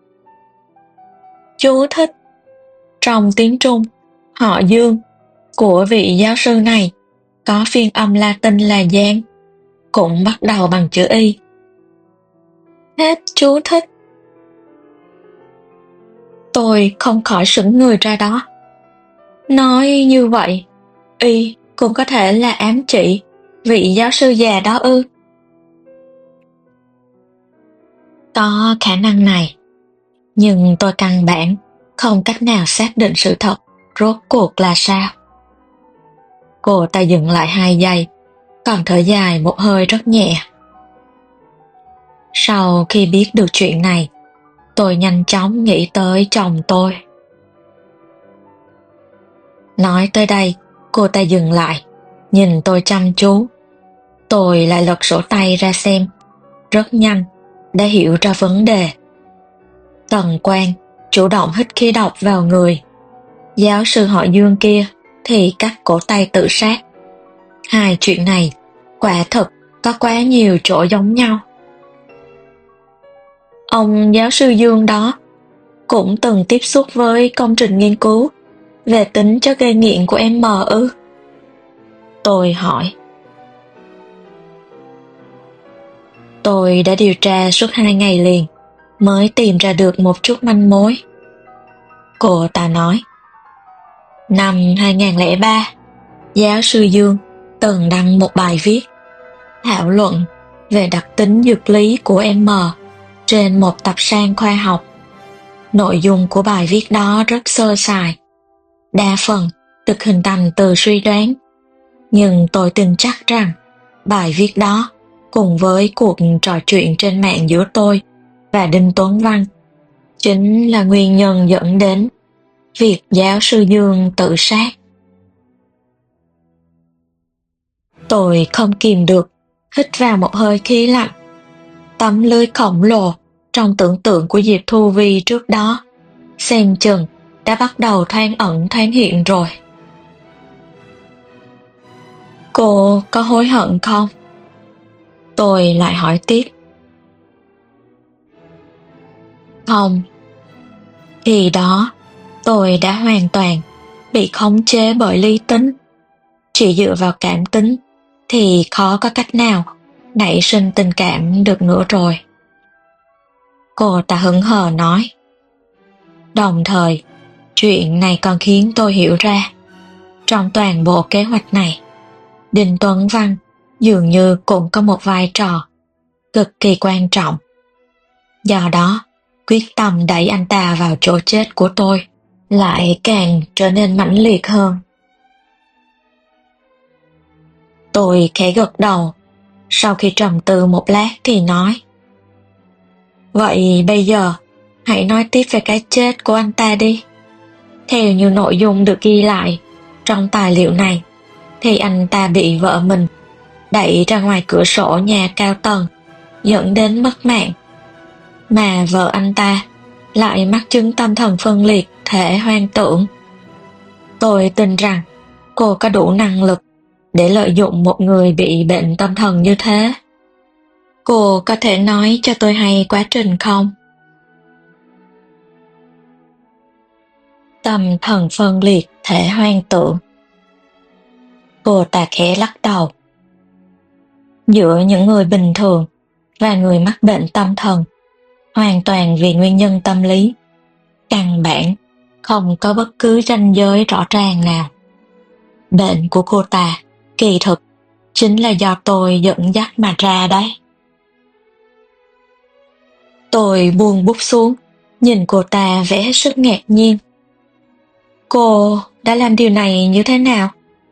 Chú thích: trong tiếng Trung, họ Dương của vị giáo sư này có phiên âm Latin là Giang, cũng bắt đầu bằng chữ Y. Hết chú thích. Tôi không khỏi sững người ra đó. Nói như vậy, Y cũng có thể là ám chỉ vị giáo sư già đó ư? Có khả năng này, nhưng tôi căn bản không cách nào xác định sự thật rốt cuộc là sao. Cô ta dừng lại hai giây, còn thở dài một hơi rất nhẹ. Sau khi biết được chuyện này, tôi nhanh chóng nghĩ tới chồng tôi. Nói tới đây, cô ta dừng lại, nhìn tôi chăm chú. Tôi lại lật sổ tay ra xem, rất nhanh đã hiểu ra vấn đề. Tần Quang chủ động hít khí độc vào người. Giáo sư họ Dương kia thì cắt cổ tay tự sát. Hai chuyện này quả thực có quá nhiều chỗ giống nhau. Ông giáo sư Dương đó cũng từng tiếp xúc với công trình nghiên cứu về tính chất gây nghiện của em mờ ư? Tôi hỏi. Tôi đã điều tra suốt hai ngày liền mới tìm ra được một chút manh mối. Cô ta nói. Năm hai không không ba, giáo sư Dương từng đăng một bài viết thảo luận về đặc tính dược lý của em mờ trên một tập san khoa học. Nội dung của bài viết đó rất sơ sài, đa phần được hình thành từ suy đoán, nhưng tôi tin chắc rằng bài viết đó cùng với cuộc trò chuyện trên mạng giữa tôi và Đinh Tuấn Văn chính là nguyên nhân dẫn đến việc giáo sư Dương tự sát. Tôi không kìm được hít vào một hơi khí lạnh. Tấm lưới khổng lồ trong tưởng tượng của Diệp Thu Vi trước đó xem chừng đã bắt đầu thoáng ẩn thoáng hiện rồi. Cô có hối hận không? Tôi lại hỏi tiếp. Không. Khi đó tôi đã hoàn toàn bị khống chế bởi lý tính. Chỉ dựa vào cảm tính thì khó có cách nào nảy sinh tình cảm được nữa rồi. Cô ta hững hờ nói. Đồng thời, chuyện này còn khiến tôi hiểu ra, trong toàn bộ kế hoạch này, Đinh Tuấn Văn dường như cũng có một vai trò cực kỳ quan trọng. Do đó, quyết tâm đẩy anh ta vào chỗ chết của tôi lại càng trở nên mãnh liệt hơn. Tôi khẽ gật đầu, sau khi trầm tư một lát thì nói: Vậy bây giờ, hãy nói tiếp về cái chết của anh ta đi. Theo như nội dung được ghi lại trong tài liệu này, thì anh ta bị vợ mình đẩy ra ngoài cửa sổ nhà cao tầng, dẫn đến mất mạng. Mà vợ anh ta lại mắc chứng tâm thần phân liệt thể hoang tưởng. Tôi tin rằng cô có đủ năng lực để lợi dụng một người bị bệnh tâm thần như thế. Cô có thể nói cho tôi hay quá trình không? Tâm thần phân liệt thể hoang tưởng. Cô ta khẽ lắc đầu. Giữa những người bình thường và người mắc bệnh tâm thần, hoàn toàn vì nguyên nhân tâm lý, căn bản không có bất cứ ranh giới rõ ràng nào. Bệnh của cô ta kỳ thực chính là do tôi dẫn dắt mà ra đấy. Tôi buông bút xuống, nhìn cô ta vẻ hết sức ngạc nhiên. Cô đã làm điều này như thế nào?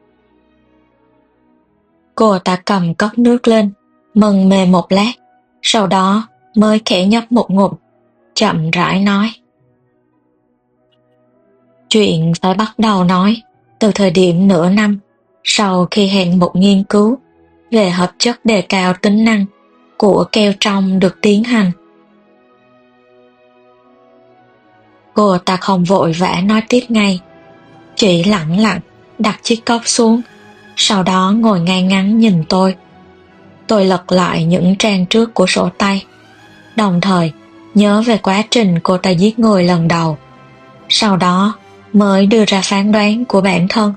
Cô ta cầm cốc nước lên, mân mê một lát, sau đó mới khẽ nhấp một ngụm, chậm rãi nói. Chuyện phải bắt đầu nói từ thời điểm nửa năm sau khi hạng mục nghiên cứu về hợp chất đề cao tính năng của keo trong được tiến hành. Cô ta không vội vã nói tiếp ngay, chỉ lặng lặng đặt chiếc cốc xuống, sau đó ngồi ngay ngắn nhìn tôi. Tôi lật lại những trang trước của sổ tay, đồng thời nhớ về quá trình cô ta giết người lần đầu, sau đó mới đưa ra phán đoán của bản thân.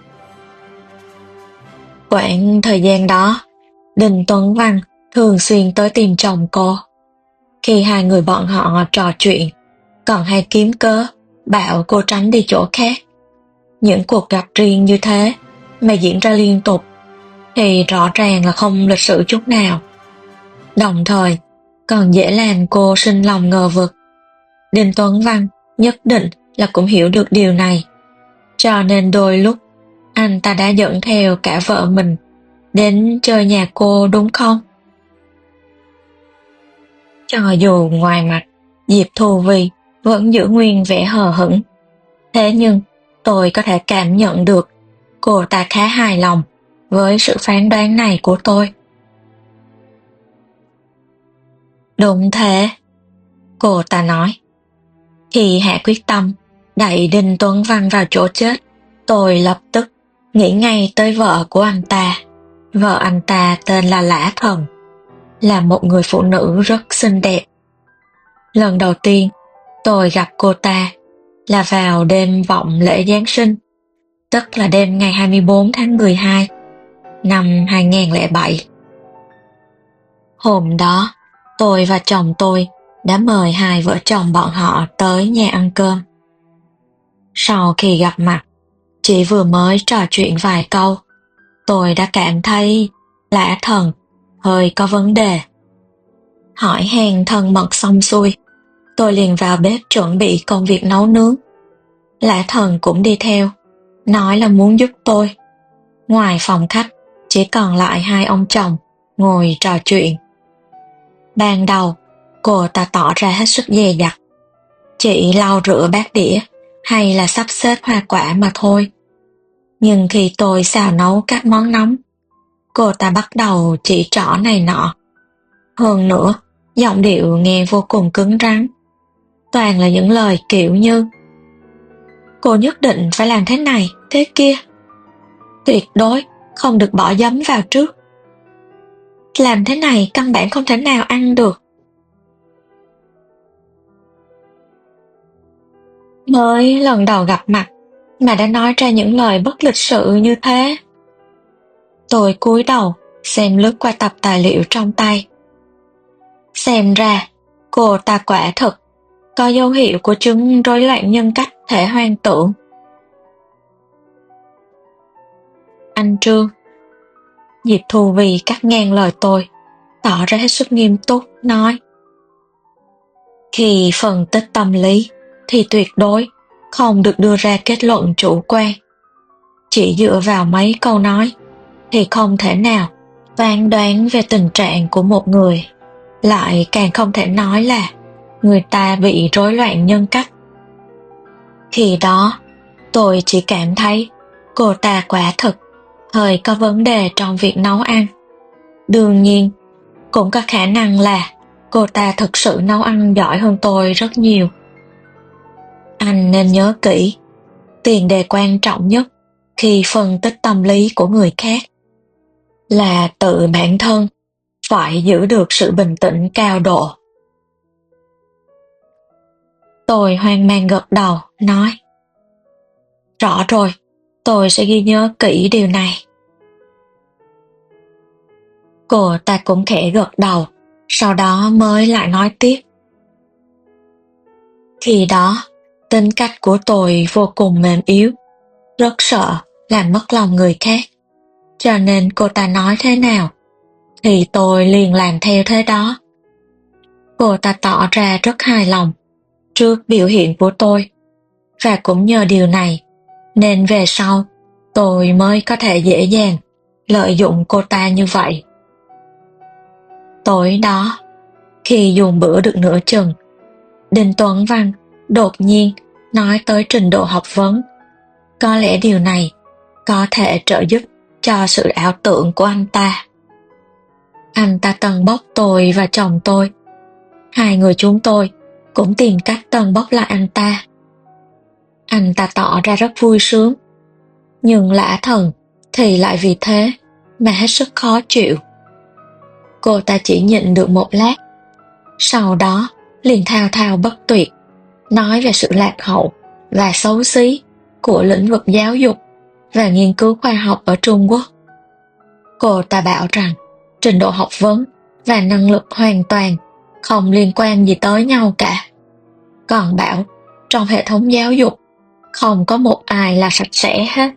Quãng thời gian đó, Đinh Tuấn Văn thường xuyên tới tìm chồng cô. Khi hai người bọn họ trò chuyện, còn hay kiếm cớ bảo cô tránh đi chỗ khác. Những cuộc gặp riêng như thế mà diễn ra liên tục thì rõ ràng là không lịch sự chút nào. Đồng thời còn dễ làm cô sinh lòng ngờ vực. Đinh Tuấn Văn nhất định là cũng hiểu được điều này, cho nên đôi lúc anh ta đã dẫn theo cả vợ mình đến chơi nhà cô, đúng không? Cho dù ngoài mặt Diệp Thu Vi vẫn giữ nguyên vẻ hờ hững, thế nhưng tôi có thể cảm nhận được cô ta khá hài lòng với sự phán đoán này của tôi. Đúng thế, cô ta nói. Khi hạ quyết tâm đẩy Đinh Tuấn Văn vào chỗ chết, tôi lập tức nghĩ ngay tới vợ của anh ta. Vợ anh ta tên là Lã Thần, là một người phụ nữ rất xinh đẹp. Lần đầu tiên tôi gặp cô ta là vào đêm vọng lễ Giáng sinh, tức là đêm ngày hai mươi bốn tháng mười hai năm hai nghìn không trăm lẻ bảy. Hôm đó, tôi và chồng tôi đã mời hai vợ chồng bọn họ tới nhà ăn cơm. Sau khi gặp mặt, chỉ vừa mới trò chuyện vài câu, tôi đã cảm thấy Lã Thần hơi có vấn đề. Hỏi han thân mật xong xuôi, tôi liền vào bếp chuẩn bị công việc nấu nướng. Lã Thần cũng đi theo, nói là muốn giúp tôi. Ngoài phòng khách, chỉ còn lại hai ông chồng ngồi trò chuyện. Ban đầu, cô ta tỏ ra hết sức dè dặt, chỉ lau rửa bát đĩa hay là sắp xếp hoa quả mà thôi. Nhưng khi tôi xào nấu các món nóng, cô ta bắt đầu chỉ trỏ này nọ. Hơn nữa, giọng điệu nghe vô cùng cứng rắn. Toàn là những lời kiểu như: cô nhất định phải làm thế này, thế kia. Tuyệt đối không được bỏ giấm vào trước. Làm thế này căn bản không thể nào ăn được. Mới lần đầu gặp mặt mà đã nói ra những lời bất lịch sự như thế. Tôi cúi đầu xem lướt qua tập tài liệu trong tay. Xem ra cô ta quả thực có dấu hiệu của chứng rối loạn nhân cách thể hoang tưởng. Anh Trương. Diệp Thu Vi cắt ngang lời tôi, tỏ ra hết sức nghiêm túc, nói: khi phân tích tâm lý thì tuyệt đối không được đưa ra kết luận chủ quan. Chỉ dựa vào mấy câu nói thì không thể nào phán đoán về tình trạng của một người, lại càng không thể nói là người ta bị rối loạn nhân cách. Khi đó, tôi chỉ cảm thấy cô ta quả thực hơi có vấn đề trong việc nấu ăn. Đương nhiên, cũng có khả năng là cô ta thực sự nấu ăn giỏi hơn tôi rất nhiều. Anh nên nhớ kỹ, tiền đề quan trọng nhất khi phân tích tâm lý của người khác là tự bản thân phải giữ được sự bình tĩnh cao độ. Tôi hoang mang gật đầu, nói: Rõ rồi, tôi sẽ ghi nhớ kỹ điều này. Cô ta cũng khẽ gật đầu, sau đó mới lại nói tiếp. Khi đó, tính cách của tôi vô cùng mềm yếu, rất sợ làm mất lòng người khác. Cho nên cô ta nói thế nào, thì tôi liền làm theo thế đó. Cô ta tỏ ra rất hài lòng trước biểu hiện của tôi, và cũng nhờ điều này nên về sau tôi mới có thể dễ dàng lợi dụng cô ta như vậy. Tối đó, khi dùng bữa được nửa chừng, Đinh Tuấn Văn đột nhiên nói tới trình độ học vấn. Có lẽ điều này có thể trợ giúp cho sự ảo tưởng của anh ta. Anh ta tâng bốc tôi và chồng tôi. Hai người chúng tôi cũng tìm cách tâng bốc lại anh ta. Anh ta tỏ ra rất vui sướng, nhưng lã thần thì lại vì thế mà hết sức khó chịu. Cô ta chỉ nhịn được một lát, sau đó liền thao thao bất tuyệt, nói về sự lạc hậu và xấu xí của lĩnh vực giáo dục và nghiên cứu khoa học ở Trung Quốc. Cô ta bảo rằng trình độ học vấn và năng lực hoàn toàn không liên quan gì tới nhau cả. Còn bảo trong hệ thống giáo dục không có một ai là sạch sẽ hết.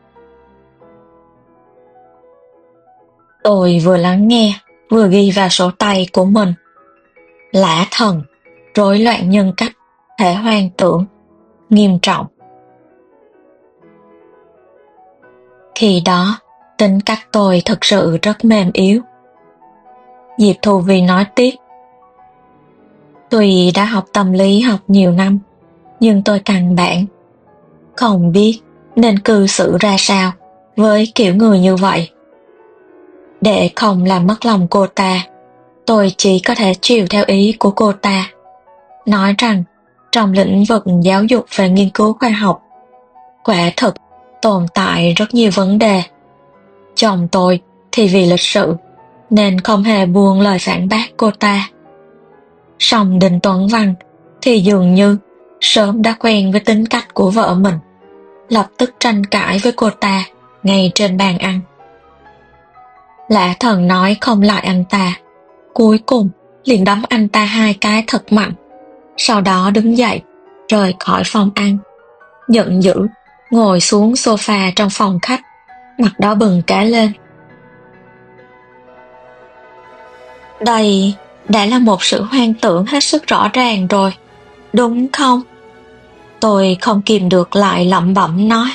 Tôi vừa lắng nghe, vừa ghi vào sổ tay của mình: lã thần, rối loạn nhân cách, thể hoang tưởng, nghiêm trọng. Khi đó, tính cách tôi thực sự rất mềm yếu. Diệp Thu Vi nói tiếp: Tuy đã học tâm lý học nhiều năm, nhưng tôi căn bản không biết nên cư xử ra sao với kiểu người như vậy. Để không làm mất lòng cô ta, tôi chỉ có thể chiều theo ý của cô ta, nói rằng trong lĩnh vực giáo dục và nghiên cứu khoa học, quả thực tồn tại rất nhiều vấn đề. Chồng tôi thì vì lịch sự nên không hề buông lời phản bác cô ta. Song Đinh Tuấn Văn thì dường như sớm đã quen với tính cách của vợ mình, lập tức tranh cãi với cô ta ngay trên bàn ăn. Lã thần nói không lại anh ta, cuối cùng liền đấm anh ta hai cái thật mạnh, sau đó đứng dậy rời khỏi phòng ăn, giận dữ ngồi xuống sofa trong phòng khách, mặt đỏ bừng cả lên. Đây đã là một sự hoang tưởng hết sức rõ ràng rồi, đúng không? Tôi không kìm được lại lẩm bẩm nói.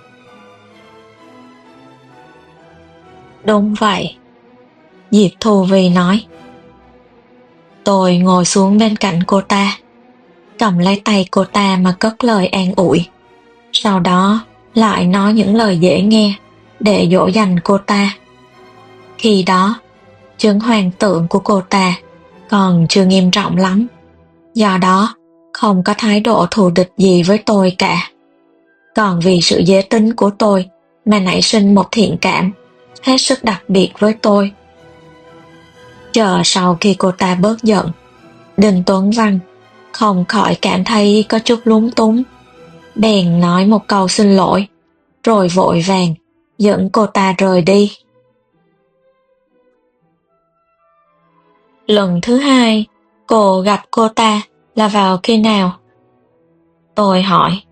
Đúng vậy, Diệp Thu Vi nói. Tôi ngồi xuống bên cạnh cô ta, cầm lấy tay cô ta mà cất lời an ủi, sau đó lại nói những lời dễ nghe để dỗ dành cô ta. Khi đó, chứng hoang tưởng của cô ta còn chưa nghiêm trọng lắm, do đó không có thái độ thù địch gì với tôi cả. Còn vì sự dễ tính của tôi mà nảy sinh một thiện cảm hết sức đặc biệt với tôi. Chờ sau khi cô ta bớt giận, Đinh Tuấn Văn không khỏi cảm thấy có chút lúng túng, bèn nói một câu xin lỗi, rồi vội vàng dẫn cô ta rời đi. Lần thứ hai, cô gặp cô ta là vào khi nào? Tôi hỏi.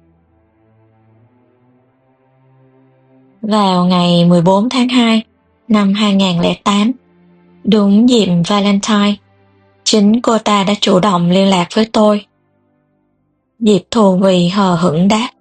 Vào ngày mười bốn tháng hai năm hai nghìn không trăm lẻ tám, đúng dịp Valentine, chính cô ta đã chủ động liên lạc với tôi. Diệp Thù Vy hờ hững đáp.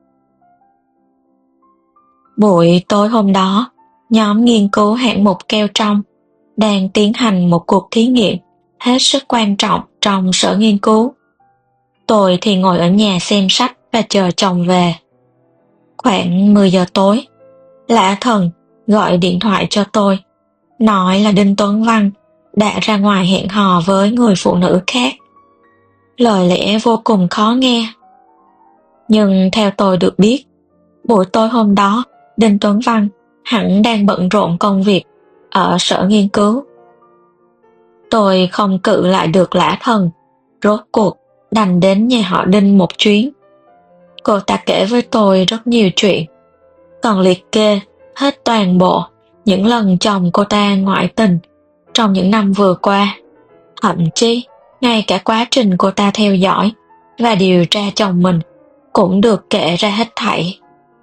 Buổi tối hôm đó, nhóm nghiên cứu hạng mục keo trong đang tiến hành một cuộc thí nghiệm hết sức quan trọng trong sở nghiên cứu. Tôi thì ngồi ở nhà xem sách và chờ chồng về. Khoảng mười giờ tối, Lã Thần gọi điện thoại cho tôi, nói là Đinh Tuấn Văn đã ra ngoài hẹn hò với người phụ nữ khác. Lời lẽ vô cùng khó nghe. Nhưng theo tôi được biết, buổi tối hôm đó, Đinh Tuấn Văn hẳn đang bận rộn công việc ở sở nghiên cứu. Tôi không cự lại được Lã Thần, rốt cuộc đành đến nhà họ Đinh một chuyến. Cô ta kể với tôi rất nhiều chuyện, còn liệt kê hết toàn bộ những lần chồng cô ta ngoại tình trong những năm vừa qua. Thậm chí, ngay cả quá trình cô ta theo dõi và điều tra chồng mình cũng được kể ra hết thảy.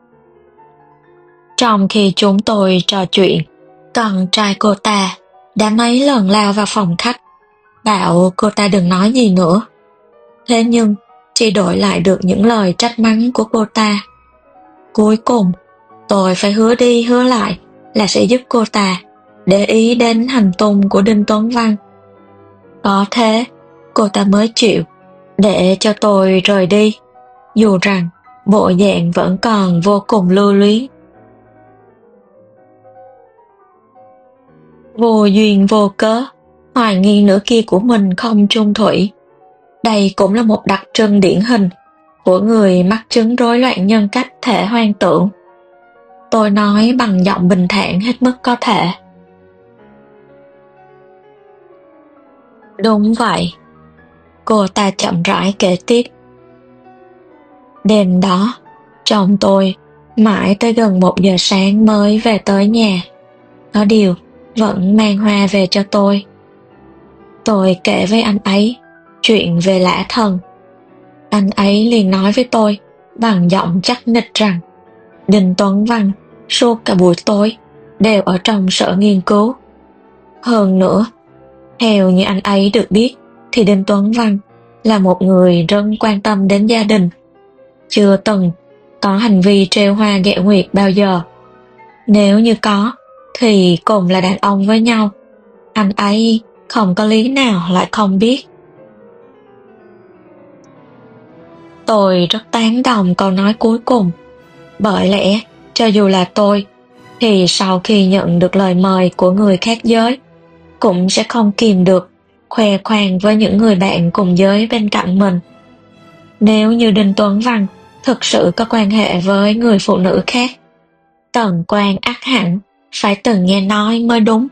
Trong khi chúng tôi trò chuyện, con trai cô ta đã mấy lần lao vào phòng khách, bảo cô ta đừng nói gì nữa. Thế nhưng, chỉ đổi lại được những lời trách mắng của cô ta. Cuối cùng, tôi phải hứa đi hứa lại là sẽ giúp cô ta để ý đến hành tung của Đinh Tuấn Văn. Có thế, cô ta mới chịu để cho tôi rời đi, dù rằng bộ dạng vẫn còn vô cùng lưu luyến. Vô duyên vô cớ, hoài nghi nửa kia của mình không chung thủy. Đây cũng là một đặc trưng điển hình của người mắc chứng rối loạn nhân cách thể hoang tưởng. Tôi nói bằng giọng bình thản hết mức có thể. Đúng vậy, cô ta chậm rãi kể tiếp. Đêm đó, chồng tôi mãi tới gần một giờ sáng mới về tới nhà. Có điều, vẫn mang hoa về cho tôi. Tôi kể với anh ấy chuyện về Lã Thần. Anh ấy liền nói với tôi bằng giọng chắc nịch rằng Đinh Tuấn Văn suốt cả buổi tối đều ở trong sở nghiên cứu. Hơn nữa, theo như anh ấy được biết thì Đinh Tuấn Văn là một người rất quan tâm đến gia đình, chưa từng có hành vi trêu hoa ghẹo nguyệt bao giờ. Nếu như có thì cùng là đàn ông với nhau, anh ấy không có lý nào lại không biết. Tôi rất tán đồng câu nói cuối cùng, bởi lẽ cho dù là tôi thì sau khi nhận được lời mời của người khác giới cũng sẽ không kìm được khoe khoang với những người bạn cùng giới bên cạnh mình. Nếu như Đinh Tuấn Văn thực sự có quan hệ với người phụ nữ khác, Tần Quang ắt hẳn phải từng nghe nói mới đúng.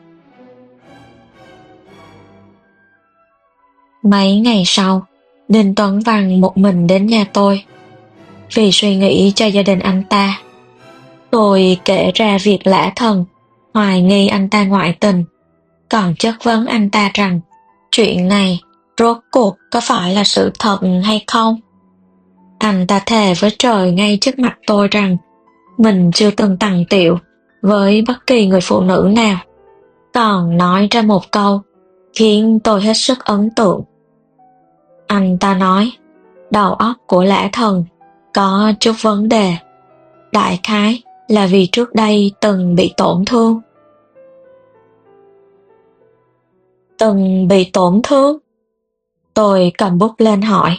Mấy ngày sau, Đinh Tuấn Văn một mình đến nhà tôi. Vì suy nghĩ cho gia đình anh ta, tôi kể ra việc Lã Thần hoài nghi anh ta ngoại tình, còn chất vấn anh ta rằng chuyện này rốt cuộc có phải là sự thật hay không. Anh ta thề với trời ngay trước mặt tôi rằng mình chưa từng tằng tiệu với bất kỳ người phụ nữ nào, còn nói ra một câu khiến tôi hết sức ấn tượng. Anh ta nói đầu óc của Lã Thần có chút vấn đề, đại khái là vì trước đây từng bị tổn thương. Từng bị tổn thương? Tôi cầm bút lên hỏi.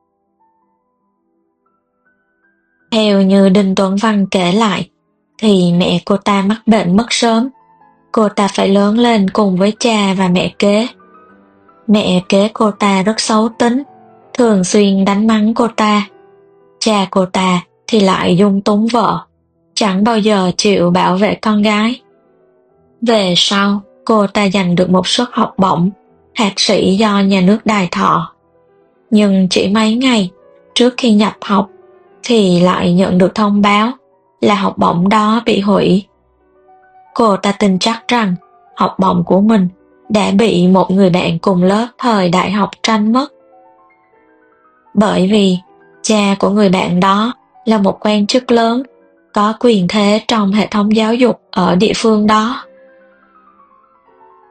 Theo như Đinh Tuấn Văn kể lại, thì mẹ cô ta mắc bệnh mất sớm. Cô ta phải lớn lên cùng với cha và mẹ kế. Mẹ kế cô ta rất xấu tính, thường xuyên đánh mắng cô ta. Cha cô ta thì lại dung túng vợ, chẳng bao giờ chịu bảo vệ con gái. Về sau, cô ta giành được một suất học bổng thạc sĩ do nhà nước đài thọ. Nhưng chỉ mấy ngày trước khi nhập học thì lại nhận được thông báo là học bổng đó bị hủy. Cô ta tin chắc rằng học bổng của mình đã bị một người bạn cùng lớp thời đại học tranh mất. Bởi vì cha của người bạn đó là một quan chức lớn, có quyền thế trong hệ thống giáo dục ở địa phương đó.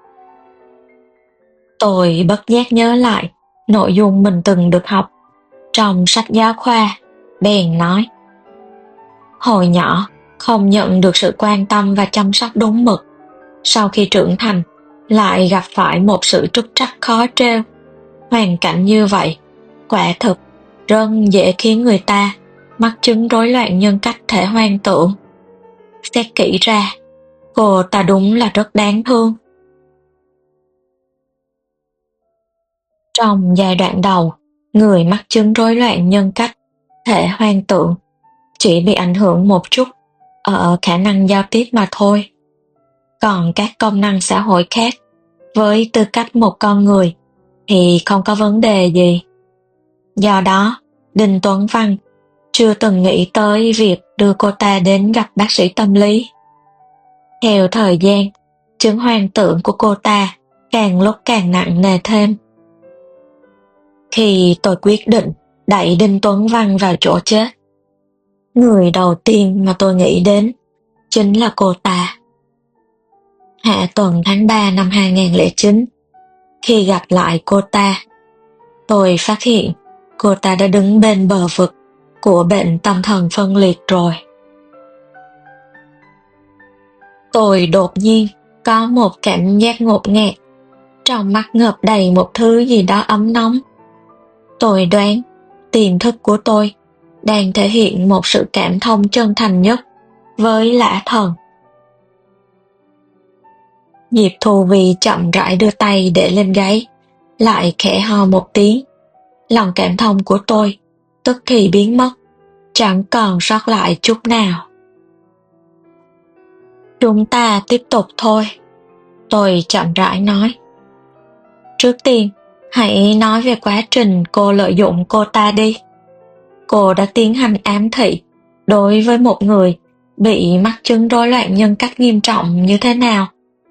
Tôi bất giác nhớ lại nội dung mình từng được học. trong sách giáo khoa, bèn nói. Hồi nhỏ, không nhận được sự quan tâm và chăm sóc đúng mực. Sau khi trưởng thành, lại gặp phải một sự trúc trắc khó trêu. Hoàn cảnh như vậy, quả thực, rất dễ khiến người ta mắc chứng rối loạn nhân cách thể hoang tưởng. Xét kỹ ra, cô ta đúng là rất đáng thương. Trong giai đoạn đầu, người mắc chứng rối loạn nhân cách thể hoang tưởng chỉ bị ảnh hưởng một chút ở khả năng giao tiếp mà thôi. Còn các công năng xã hội khác, với tư cách một con người, thì không có vấn đề gì. Do đó, Đinh Tuấn Văn chưa từng nghĩ tới việc đưa cô ta đến gặp bác sĩ tâm lý. Theo thời gian, chứng hoang tưởng của cô ta càng lúc càng nặng nề thêm. Khi tôi quyết định đẩy Đinh Tuấn Văn vào chỗ chết, người đầu tiên mà tôi nghĩ đến chính là cô ta. Hạ tuần tháng ba năm hai nghìn không trăm lẻ chín, khi gặp lại cô ta, tôi phát hiện cô ta đã đứng bên bờ vực của bệnh tâm thần phân liệt rồi. Tôi đột nhiên có một cảm giác ngột ngạt, trong mắt ngập đầy một thứ gì đó ấm nóng. Tôi đoán tiềm thức của tôi đang thể hiện một sự cảm thông chân thành nhất với Lã Thần. Diệp Thu Vi chậm rãi đưa tay để lên gáy, lại khẽ ho một tiếng. Lòng cảm thông của tôi tức thì biến mất, chẳng còn sót lại chút nào. Chúng ta tiếp tục thôi, tôi chậm rãi nói. Trước tiên, hãy nói về quá trình cô lợi dụng cô ta đi. Cô đã tiến hành ám thị đối với một người bị mắc chứng rối loạn nhân cách nghiêm trọng như thế nào?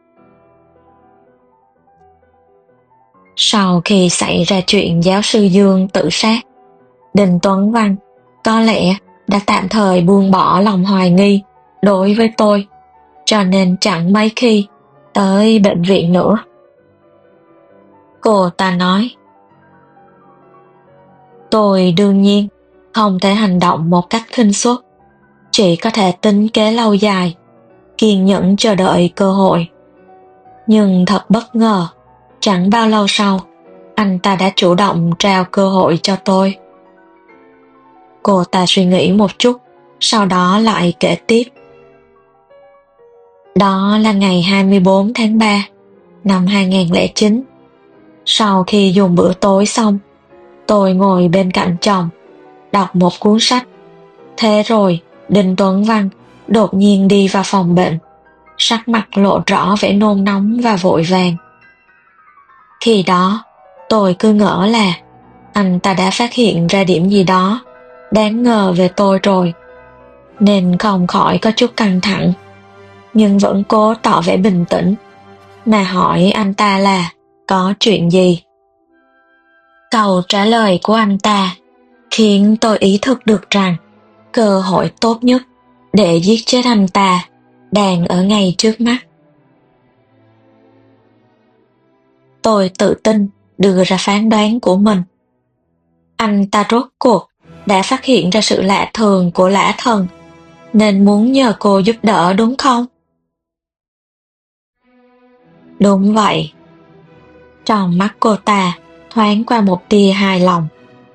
Sau khi xảy ra chuyện giáo sư Dương tự sát, Đinh Tuấn Văn có lẽ đã tạm thời buông bỏ lòng hoài nghi đối với tôi, cho nên chẳng mấy khi tới bệnh viện nữa. Cô ta nói, tôi đương nhiên không thể hành động một cách khinh suất, chỉ có thể tính kế lâu dài, kiên nhẫn chờ đợi cơ hội. Nhưng thật bất ngờ, chẳng bao lâu sau, anh ta đã chủ động trao cơ hội cho tôi. Cô ta suy nghĩ một chút, sau đó lại kể tiếp. Đó là ngày hai mươi bốn tháng ba năm hai nghìn không trăm lẻ chín. Sau khi dùng bữa tối xong, tôi ngồi bên cạnh chồng, đọc một cuốn sách. Thế rồi, Đinh Tuấn Văn đột nhiên đi vào phòng bệnh, sắc mặt lộ rõ vẻ nôn nóng và vội vàng. Khi đó, tôi cứ ngỡ là anh ta đã phát hiện ra điểm gì đó đáng ngờ về tôi rồi, nên không khỏi có chút căng thẳng, nhưng vẫn cố tỏ vẻ bình tĩnh mà hỏi anh ta là có chuyện gì. Câu trả lời của anh ta khiến tôi ý thức được rằng cơ hội tốt nhất để giết chết anh ta đang ở ngay trước mắt. Tôi tự tin đưa ra phán đoán của mình. Anh ta rốt cuộc đã phát hiện ra sự lạ thường của Lã Thần, nên muốn nhờ cô giúp đỡ đúng không? Đúng vậy. Trong mắt cô ta thoáng qua một tia hài lòng.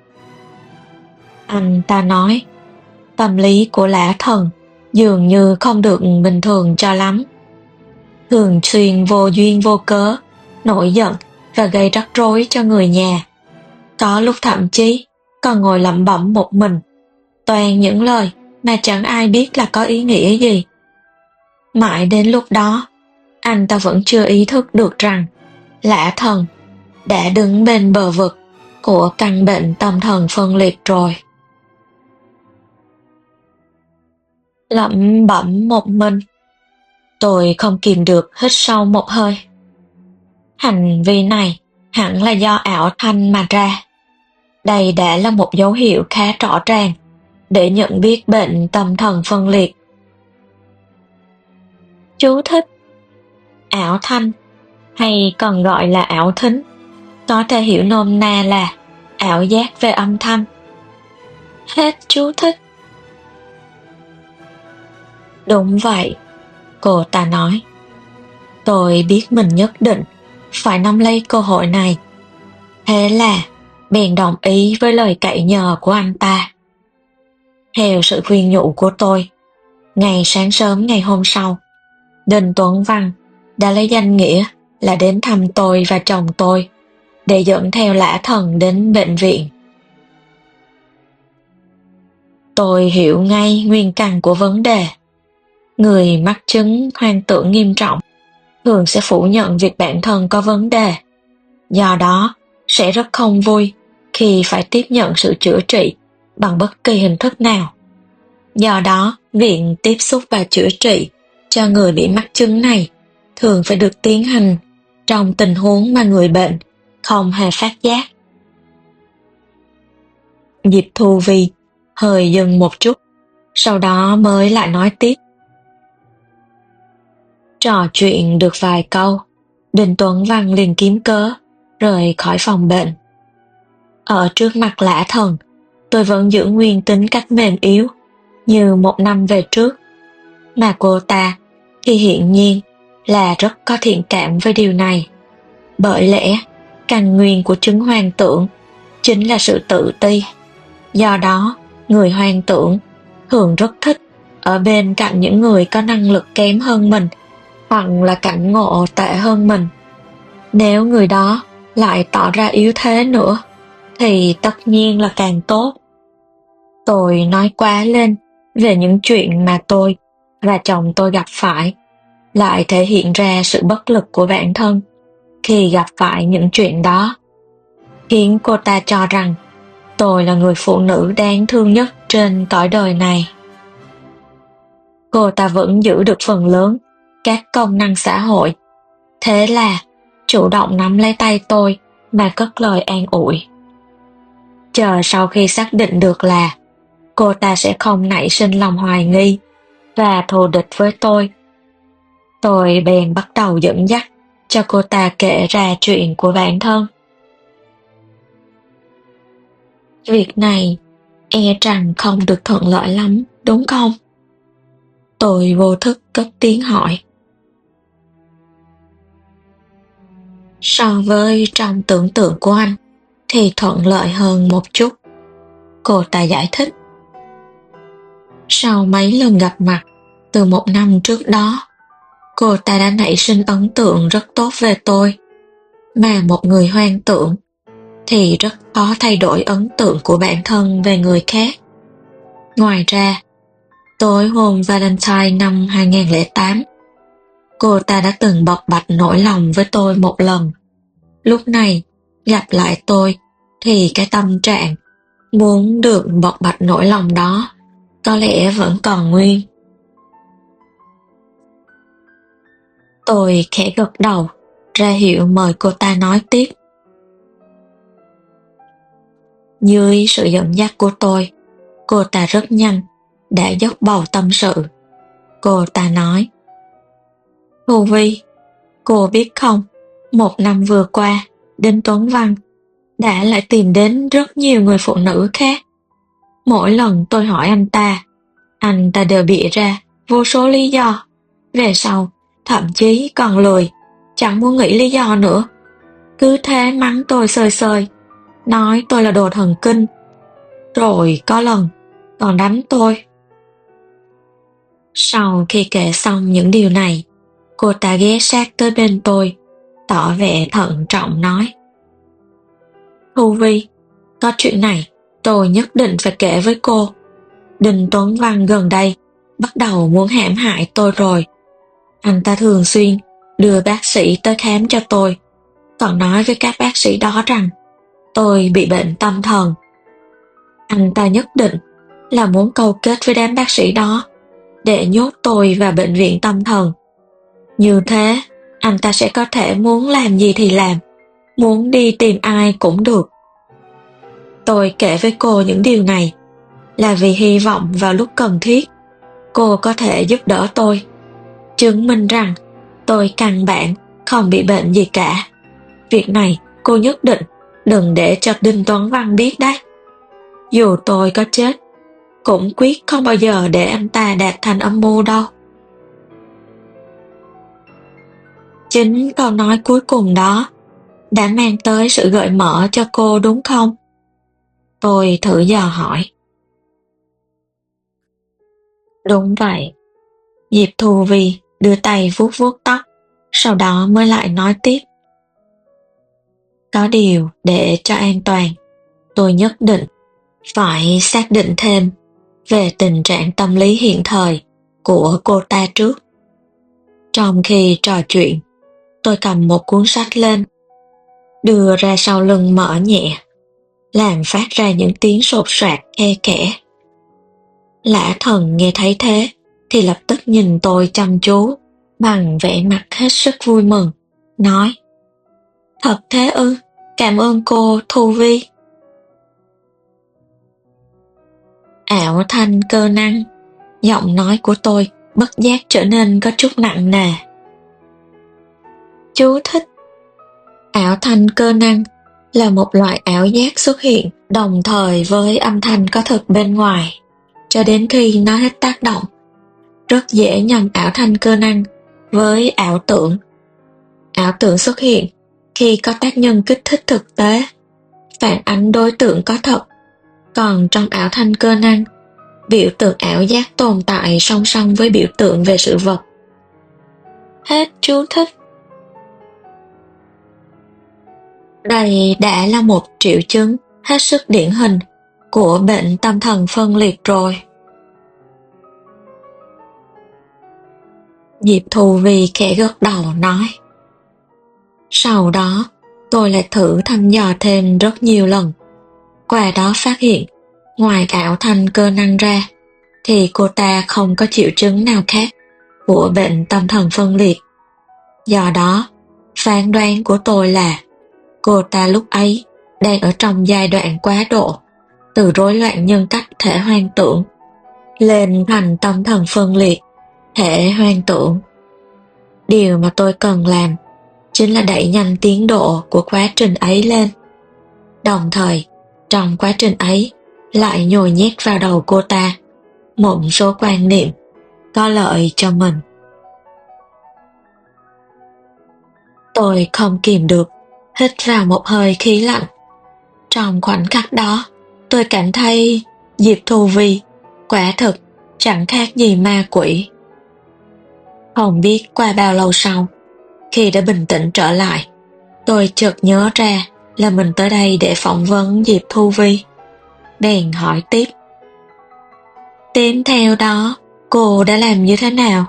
Anh ta nói, tâm lý của Lã Thần dường như không được bình thường cho lắm. Thường xuyên vô duyên vô cớ nổi giận và gây rắc rối cho người nhà. Có lúc thậm chí còn ngồi lẩm bẩm một mình, toàn những lời mà chẳng ai biết là có ý nghĩa gì. Mãi đến lúc đó, anh ta vẫn chưa ý thức được rằng Lã Thần đã đứng bên bờ vực của căn bệnh tâm thần phân liệt rồi. Lẩm bẩm một mình, tôi không kìm được hít sâu một hơi. Hành vi này hẳn là do ảo thanh mà ra. Đây đã là một dấu hiệu khá rõ ràng để nhận biết bệnh tâm thần phân liệt. Chú thích: ảo thanh, hay còn gọi là ảo thính, có thể hiểu nôm na là ảo giác về âm thanh, Hết chú thích. Đúng vậy, cô ta nói. Tôi biết mình nhất định phải nắm lấy cơ hội này. Thế là bèn đồng ý với lời cậy nhờ của anh ta. Theo sự khuyên nhủ của tôi, ngày sáng sớm ngày hôm sau, Đinh Tuấn Văn đã lấy danh nghĩa là đến thăm tôi và chồng tôi để dẫn theo lã thần đến bệnh viện. Tôi hiểu ngay nguyên căn của vấn đề. Người mắc chứng hoang tưởng nghiêm trọng thường sẽ phủ nhận việc bản thân có vấn đề. Do đó, sẽ rất không vui khi phải tiếp nhận sự chữa trị bằng bất kỳ hình thức nào. Do đó, việc tiếp xúc và chữa trị cho người bị mắc chứng này thường phải được tiến hành trong tình huống mà người bệnh không hề phát giác. Diệp Thu Vi hơi dừng một chút, sau đó mới lại nói tiếp. Trò chuyện được vài câu, Đinh Tuấn Văn liền kiếm cớ rời khỏi phòng bệnh. Ở trước mặt lã thần, tôi vẫn giữ nguyên tính cách mềm yếu như một năm về trước, mà cô ta thì hiển nhiên là rất có thiện cảm với điều này. Bởi lẽ, căn nguyên của chứng hoang tưởng chính là sự tự ti. Do đó, người hoang tưởng thường rất thích ở bên cạnh những người có năng lực kém hơn mình hoặc là cảnh ngộ tệ hơn mình. Nếu người đó lại tỏ ra yếu thế nữa, thì tất nhiên là càng tốt. Tôi nói quá lên về những chuyện mà tôi và chồng tôi gặp phải, lại thể hiện ra sự bất lực của bản thân khi gặp phải những chuyện đó, khiến cô ta cho rằng tôi là người phụ nữ đáng thương nhất trên cõi đời này. Cô ta vẫn giữ được phần lớn các công năng xã hội, thế là chủ động nắm lấy tay tôi mà cất lời an ủi. Chờ sau khi xác định được là cô ta sẽ không nảy sinh lòng hoài nghi và thù địch với tôi, tôi bèn bắt đầu dẫn dắt cho cô ta kể ra chuyện của bản thân. Việc này e rằng không được thuận lợi lắm, đúng không? Tôi vô thức cất tiếng hỏi. So với trong tưởng tượng của anh thì thuận lợi hơn một chút, cô ta giải thích. Sau mấy lần gặp mặt từ một năm trước đó, cô ta đã nảy sinh ấn tượng rất tốt về tôi, mà một người hoang tưởng thì rất khó thay đổi ấn tượng của bản thân về người khác. Ngoài ra, tối hôm Valentine năm hai không không tám, cô ta đã từng bộc bạch nỗi lòng với tôi một lần. Lúc này, gặp lại tôi thì cái tâm trạng muốn được bộc bạch nỗi lòng đó có lẽ vẫn còn nguyên. Tôi khẽ gật đầu, ra hiệu mời cô ta nói tiếp. Dưới sự dẫn dắt của tôi, cô ta rất nhanh đã dốc bầu tâm sự. Cô ta nói, Thu Vi, cô biết không, một năm vừa qua, Đinh Tuấn Văn đã lại tìm đến rất nhiều người phụ nữ khác. Mỗi lần tôi hỏi anh ta, anh ta đều bịa ra vô số lý do. Về sau, thậm chí còn lười, chẳng muốn nghĩ lý do nữa. Cứ thế mắng tôi sơi sơi, nói tôi là đồ thần kinh. Rồi có lần còn đánh tôi. Sau khi kể xong những điều này, cô ta ghé sát tới bên tôi, tỏ vẻ thận trọng nói. Thu Vi, có chuyện này tôi nhất định phải kể với cô. Đinh Tuấn Văn gần đây bắt đầu muốn hãm hại tôi rồi. Anh ta thường xuyên đưa bác sĩ tới khám cho tôi, còn nói với các bác sĩ đó rằng tôi bị bệnh tâm thần. Anh ta nhất định là muốn câu kết với đám bác sĩ đó để nhốt tôi vào bệnh viện tâm thần. Như thế, anh ta sẽ có thể muốn làm gì thì làm, muốn đi tìm ai cũng được. Tôi kể với cô những điều này là vì hy vọng vào lúc cần thiết, cô có thể giúp đỡ tôi, chứng minh rằng tôi căn bản không bị bệnh gì cả. Việc này cô nhất định đừng để cho Đinh Tuấn Văn biết đấy. Dù tôi có chết, cũng quyết không bao giờ để anh ta đạt thành âm mưu đâu. Chính câu nói cuối cùng đó đã mang tới sự gợi mở cho cô đúng không? Tôi thử dò hỏi. Đúng vậy. Diệp Thu Vi đưa tay vuốt vuốt tóc, sau đó mới lại nói tiếp. Có điều để cho an toàn, tôi nhất định phải xác định thêm về tình trạng tâm lý hiện thời của cô ta trước. Trong khi trò chuyện, tôi cầm một cuốn sách lên, đưa ra sau lưng mở nhẹ, làm phát ra những tiếng sột soạt khe khẽ. Lã Thần nghe thấy thế thì lập tức nhìn tôi chăm chú bằng vẻ mặt hết sức vui mừng, nói: Thật thế ư, cảm ơn cô Thu Vi. Ảo thanh cơ năng, giọng nói của tôi bất giác trở nên có chút nặng nề. Chú thích: ảo thanh cơ năng là một loại ảo giác xuất hiện đồng thời với âm thanh có thực bên ngoài, cho đến khi nó hết tác động. Rất dễ nhầm ảo thanh cơ năng với ảo tưởng. Ảo tưởng xuất hiện khi có tác nhân kích thích thực tế, phản ánh đối tượng có thật. Còn trong ảo thanh cơ năng, biểu tượng ảo giác tồn tại song song với biểu tượng về sự vật. Hết chú thích. Đây đã là một triệu chứng hết sức điển hình của bệnh tâm thần phân liệt rồi. Diệp Thu Vi khẽ gật đầu nói. Sau đó, tôi lại thử thăm dò thêm rất nhiều lần. Qua đó phát hiện, ngoài ảo thanh cơ năng ra, thì cô ta không có triệu chứng nào khác của bệnh tâm thần phân liệt. Do đó, phán đoán của tôi là cô ta lúc ấy đang ở trong giai đoạn quá độ, từ rối loạn nhân cách thể hoang tưởng lên thành tâm thần phân liệt thể hoang tưởng. Điều mà tôi cần làm chính là đẩy nhanh tiến độ của quá trình ấy lên. Đồng thời, trong quá trình ấy lại nhồi nhét vào đầu cô ta một số quan niệm có lợi cho mình. Tôi không kìm được hít vào một hơi khí lạnh. Trong khoảnh khắc đó, tôi cảm thấy Diệp Thu Vi quả thực chẳng khác gì ma quỷ. Không biết qua bao lâu sau, khi đã bình tĩnh trở lại, tôi chợt nhớ ra là mình tới đây để phỏng vấn Diệp Thu Vi. Bèn hỏi tiếp. Tiếp theo đó, cô đã làm như thế nào?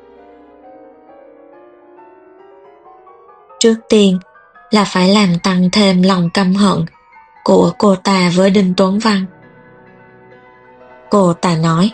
Trước tiên là phải làm tăng thêm lòng căm hận của cô ta với Đinh Tuấn Văn. Cô ta nói.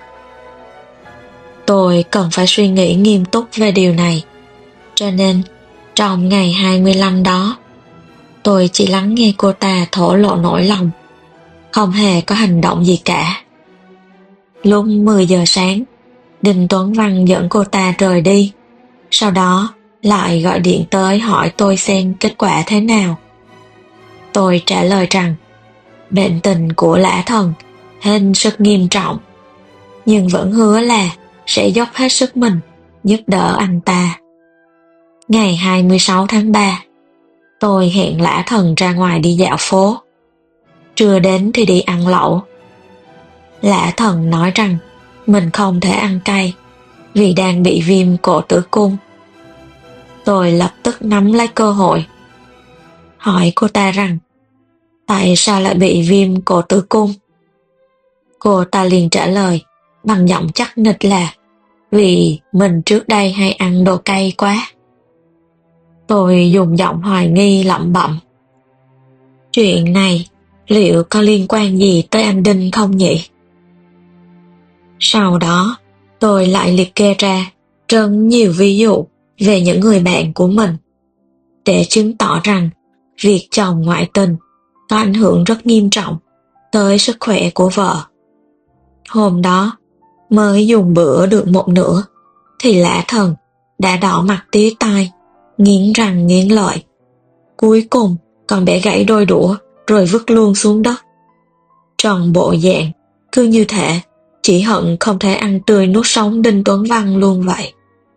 Tôi cần phải suy nghĩ nghiêm túc về điều này, cho nên trong ngày hai mươi lăm đó, tôi chỉ lắng nghe cô ta thổ lộ nỗi lòng, không hề có hành động gì cả. Lúc mười giờ sáng, Đinh Tuấn Văn dẫn cô ta rời đi, sau đó lại gọi điện tới hỏi tôi xem kết quả thế nào. Tôi trả lời rằng bệnh tình của Lã Thần hết sức nghiêm trọng, nhưng vẫn hứa là sẽ dốc hết sức mình giúp đỡ anh ta. Ngày hai mươi sáu tháng ba, tôi hẹn Lã Thần ra ngoài đi dạo phố. Trưa đến thì đi ăn lẩu. Lã Thần nói rằng mình không thể ăn cay vì đang bị viêm cổ tử cung. Tôi lập tức nắm lấy cơ hội, hỏi cô ta rằng tại sao lại bị viêm cổ tử cung. Cô ta liền trả lời bằng giọng chắc nịch là vì mình trước đây hay ăn đồ cay quá. Tôi dùng giọng hoài nghi lẩm bẩm. Chuyện này liệu có liên quan gì tới anh Đinh không nhỉ? Sau đó, tôi lại liệt kê ra rất nhiều ví dụ về những người bạn của mình để chứng tỏ rằng việc chồng ngoại tình có ảnh hưởng rất nghiêm trọng tới sức khỏe của vợ. Hôm đó, mới dùng bữa được một nửa thì Lã Thần đã đỏ mặt tía tai, nghiến răng nghiến lợi. Cuối cùng còn bẻ gãy đôi đũa rồi vứt luôn xuống đất. Trông bộ dạng cứ như thể chỉ hận không thể ăn tươi nuốt sống Đinh Tuấn Văn luôn vậy.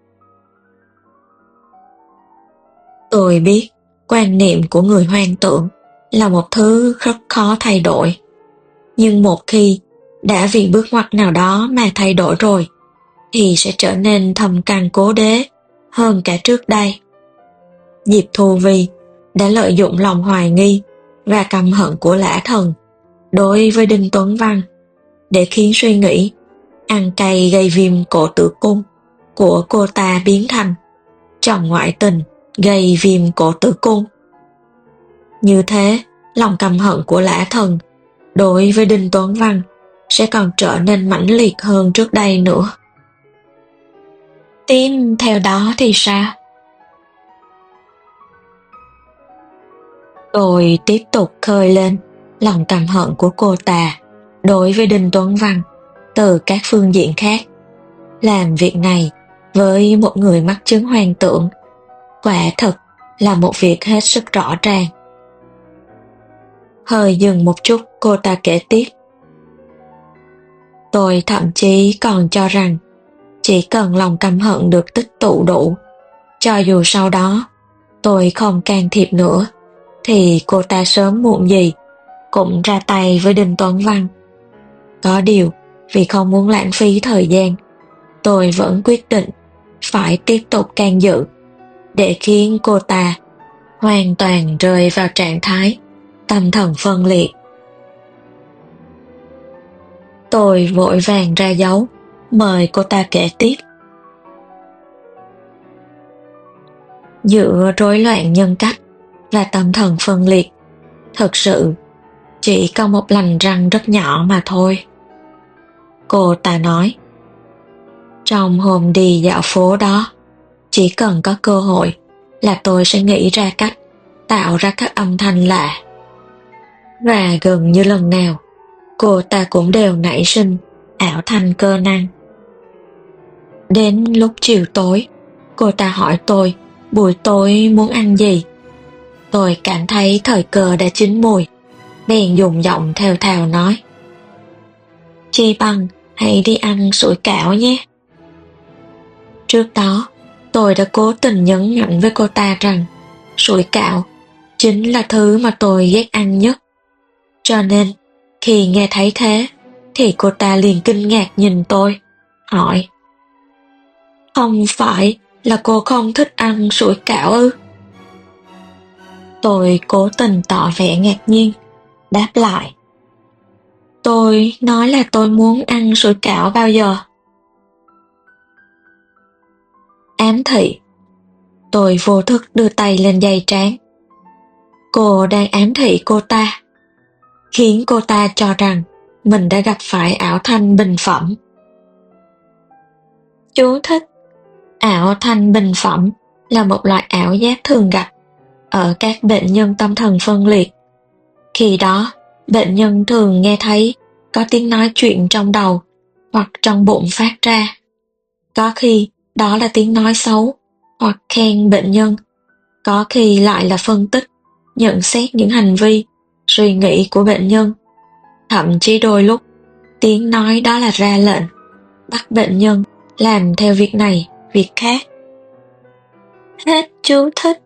Tôi biết quan niệm của người hoang tưởng là một thứ rất khó thay đổi. Nhưng một khi đã vì bước ngoặt nào đó mà thay đổi rồi, thì sẽ trở nên thâm căn cố đế hơn cả trước đây. Diệp Thu Vi đã lợi dụng lòng hoài nghi và căm hận của Lã Thần đối với Đinh Tuấn Văn để khiến suy nghĩ ăn cay gây viêm cổ tử cung của cô ta biến thành chồng ngoại tình gây viêm cổ tử cung. Như thế, lòng căm hận của Lã Thần đối với Đinh Tuấn Văn sẽ còn trở nên mãnh liệt hơn trước đây nữa. Tiếp theo đó thì sao? Tôi tiếp tục khơi lên lòng căm hận của cô ta đối với Đinh Tuấn Văn từ các phương diện khác. Làm việc này với một người mắc chứng hoang tưởng quả thực là một việc hết sức rõ ràng. Hơi dừng một chút, cô ta kể tiếp. Tôi thậm chí còn cho rằng chỉ cần lòng căm hận được tích tụ đủ, cho dù sau đó tôi không can thiệp nữa, thì cô ta sớm muộn gì cũng ra tay với Đinh Tuấn Văn. Có điều, vì không muốn lãng phí thời gian, tôi vẫn quyết định phải tiếp tục can dự để khiến cô ta hoàn toàn rơi vào trạng thái tâm thần phân liệt. Tôi vội vàng ra dấu, mời cô ta kể tiếp. Giữa rối loạn nhân cách và tâm thần phân liệt, thực sự chỉ có một lằn răng rất nhỏ mà thôi. Cô ta nói, trong hôm đi dạo phố đó, chỉ cần có cơ hội là tôi sẽ nghĩ ra cách tạo ra các âm thanh lạ. Và gần như lần nào, cô ta cũng đều nảy sinh ảo thanh cơ năng. Đến lúc chiều tối, cô ta hỏi tôi buổi tối muốn ăn gì. Tôi cảm thấy thời cơ đã chín mùi, bèn dùng giọng thều thào nói, Chi Bằng hãy đi ăn sủi cảo nhé. Trước đó, tôi đã cố tình nhấn mạnh với cô ta rằng sủi cảo chính là thứ mà tôi ghét ăn nhất. Cho nên, khi nghe thấy thế, thì cô ta liền kinh ngạc nhìn tôi, hỏi, không phải là cô không thích ăn sủi cảo ư? Tôi cố tình tỏ vẻ ngạc nhiên, đáp lại, tôi nói là tôi muốn ăn sủi cảo bao giờ? Ám thị. Tôi vô thức đưa tay lên dây trán. Cô đang ám thị cô ta, khiến cô ta cho rằng mình đã gặp phải ảo thanh bình phẩm. Chú thích: ảo thanh bình phẩm là một loại ảo giác thường gặp ở các bệnh nhân tâm thần phân liệt. Khi đó, bệnh nhân thường nghe thấy có tiếng nói chuyện trong đầu hoặc trong bụng phát ra. Có khi đó là tiếng nói xấu hoặc khen bệnh nhân, có khi lại là phân tích, nhận xét những hành vi, suy nghĩ của bệnh nhân. Thậm chí đôi lúc, tiếng nói đó là ra lệnh, bắt bệnh nhân làm theo việc này, việc khác. Hết chú thích.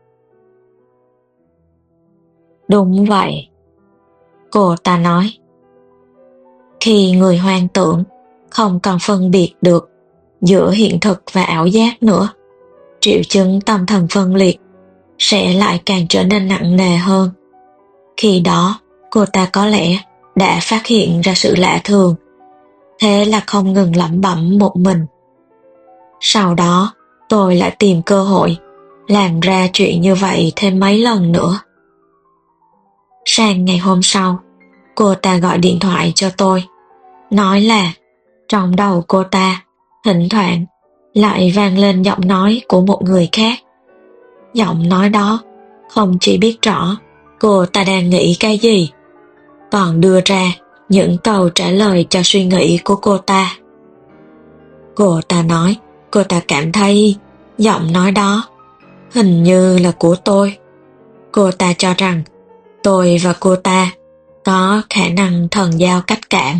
Đúng vậy, cô ta nói. Khi người hoang tưởng không còn phân biệt được giữa hiện thực và ảo giác nữa, triệu chứng tâm thần phân liệt sẽ lại càng trở nên nặng nề hơn. Khi đó, cô ta có lẽ đã phát hiện ra sự lạ thường, thế là không ngừng lẩm bẩm một mình. Sau đó, tôi lại tìm cơ hội làm ra chuyện như vậy thêm mấy lần nữa. Sang ngày hôm sau, cô ta gọi điện thoại cho tôi, nói là trong đầu cô ta thỉnh thoảng lại vang lên giọng nói của một người khác. Giọng nói đó không chỉ biết rõ cô ta đang nghĩ cái gì, còn đưa ra những câu trả lời cho suy nghĩ của cô ta. Cô ta nói cô ta cảm thấy giọng nói đó hình như là của tôi. Cô ta cho rằng tôi và cô ta có khả năng thần giao cách cảm.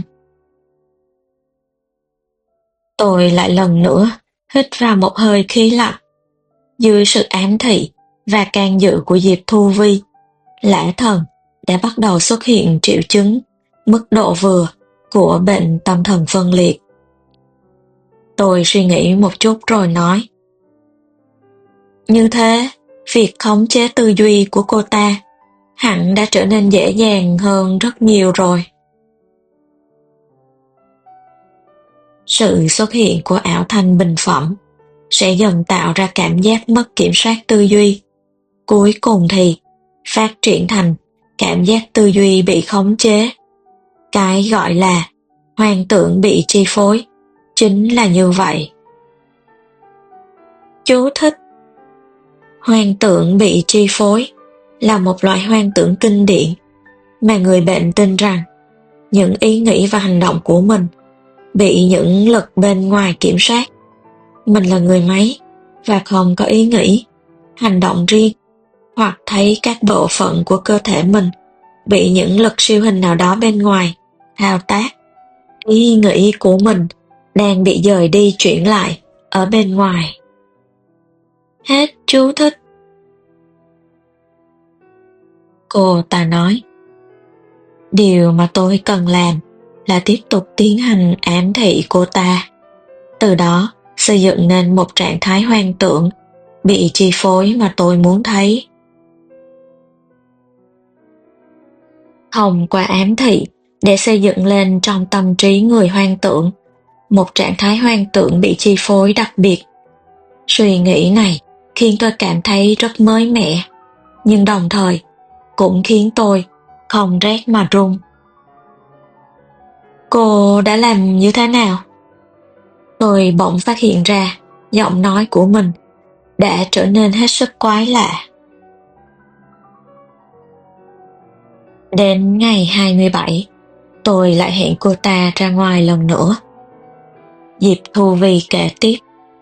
Tôi lại lần nữa hít vào một hơi khí lạnh. Dưới sự ám thị và can dự của Diệp Thu Vi, Lã Thần đã bắt đầu xuất hiện triệu chứng mức độ vừa của bệnh tâm thần phân liệt. Tôi suy nghĩ một chút rồi nói: Như thế, việc khống chế tư duy của cô ta hẳn đã trở nên dễ dàng hơn rất nhiều rồi. Sự xuất hiện của ảo thanh bình phẩm sẽ dần tạo ra cảm giác mất kiểm soát tư duy. Cuối cùng thì phát triển thành cảm giác tư duy bị khống chế. Cái gọi là hoang tưởng bị chi phối chính là như vậy. Chú thích: hoang tưởng bị chi phối là một loại hoang tưởng kinh điển mà người bệnh tin rằng những ý nghĩ và hành động của mình bị những lực bên ngoài kiểm soát. Mình là người máy và không có ý nghĩ, hành động riêng, hoặc thấy các bộ phận của cơ thể mình bị những lực siêu hình nào đó bên ngoài thao tác. Ý nghĩ của mình đang bị dời đi chuyển lại ở bên ngoài. Hết chú thích. Cô ta nói: Điều mà tôi cần làm là tiếp tục tiến hành ám thị cô ta, từ đó xây dựng nên một trạng thái hoang tưởng bị chi phối mà tôi muốn thấy. Thông qua ám thị để xây dựng lên trong tâm trí người hoang tưởng một trạng thái hoang tưởng bị chi phối đặc biệt. Suy nghĩ này khiến tôi cảm thấy rất mới mẻ, nhưng đồng thời cũng khiến tôi không rét mà run. Cô đã làm như thế nào? Tôi bỗng phát hiện ra giọng nói của mình đã trở nên hết sức quái lạ. Đến ngày hai mươi bảy, tôi lại hẹn cô ta ra ngoài lần nữa. Diệp Thu Vi kể tiếp: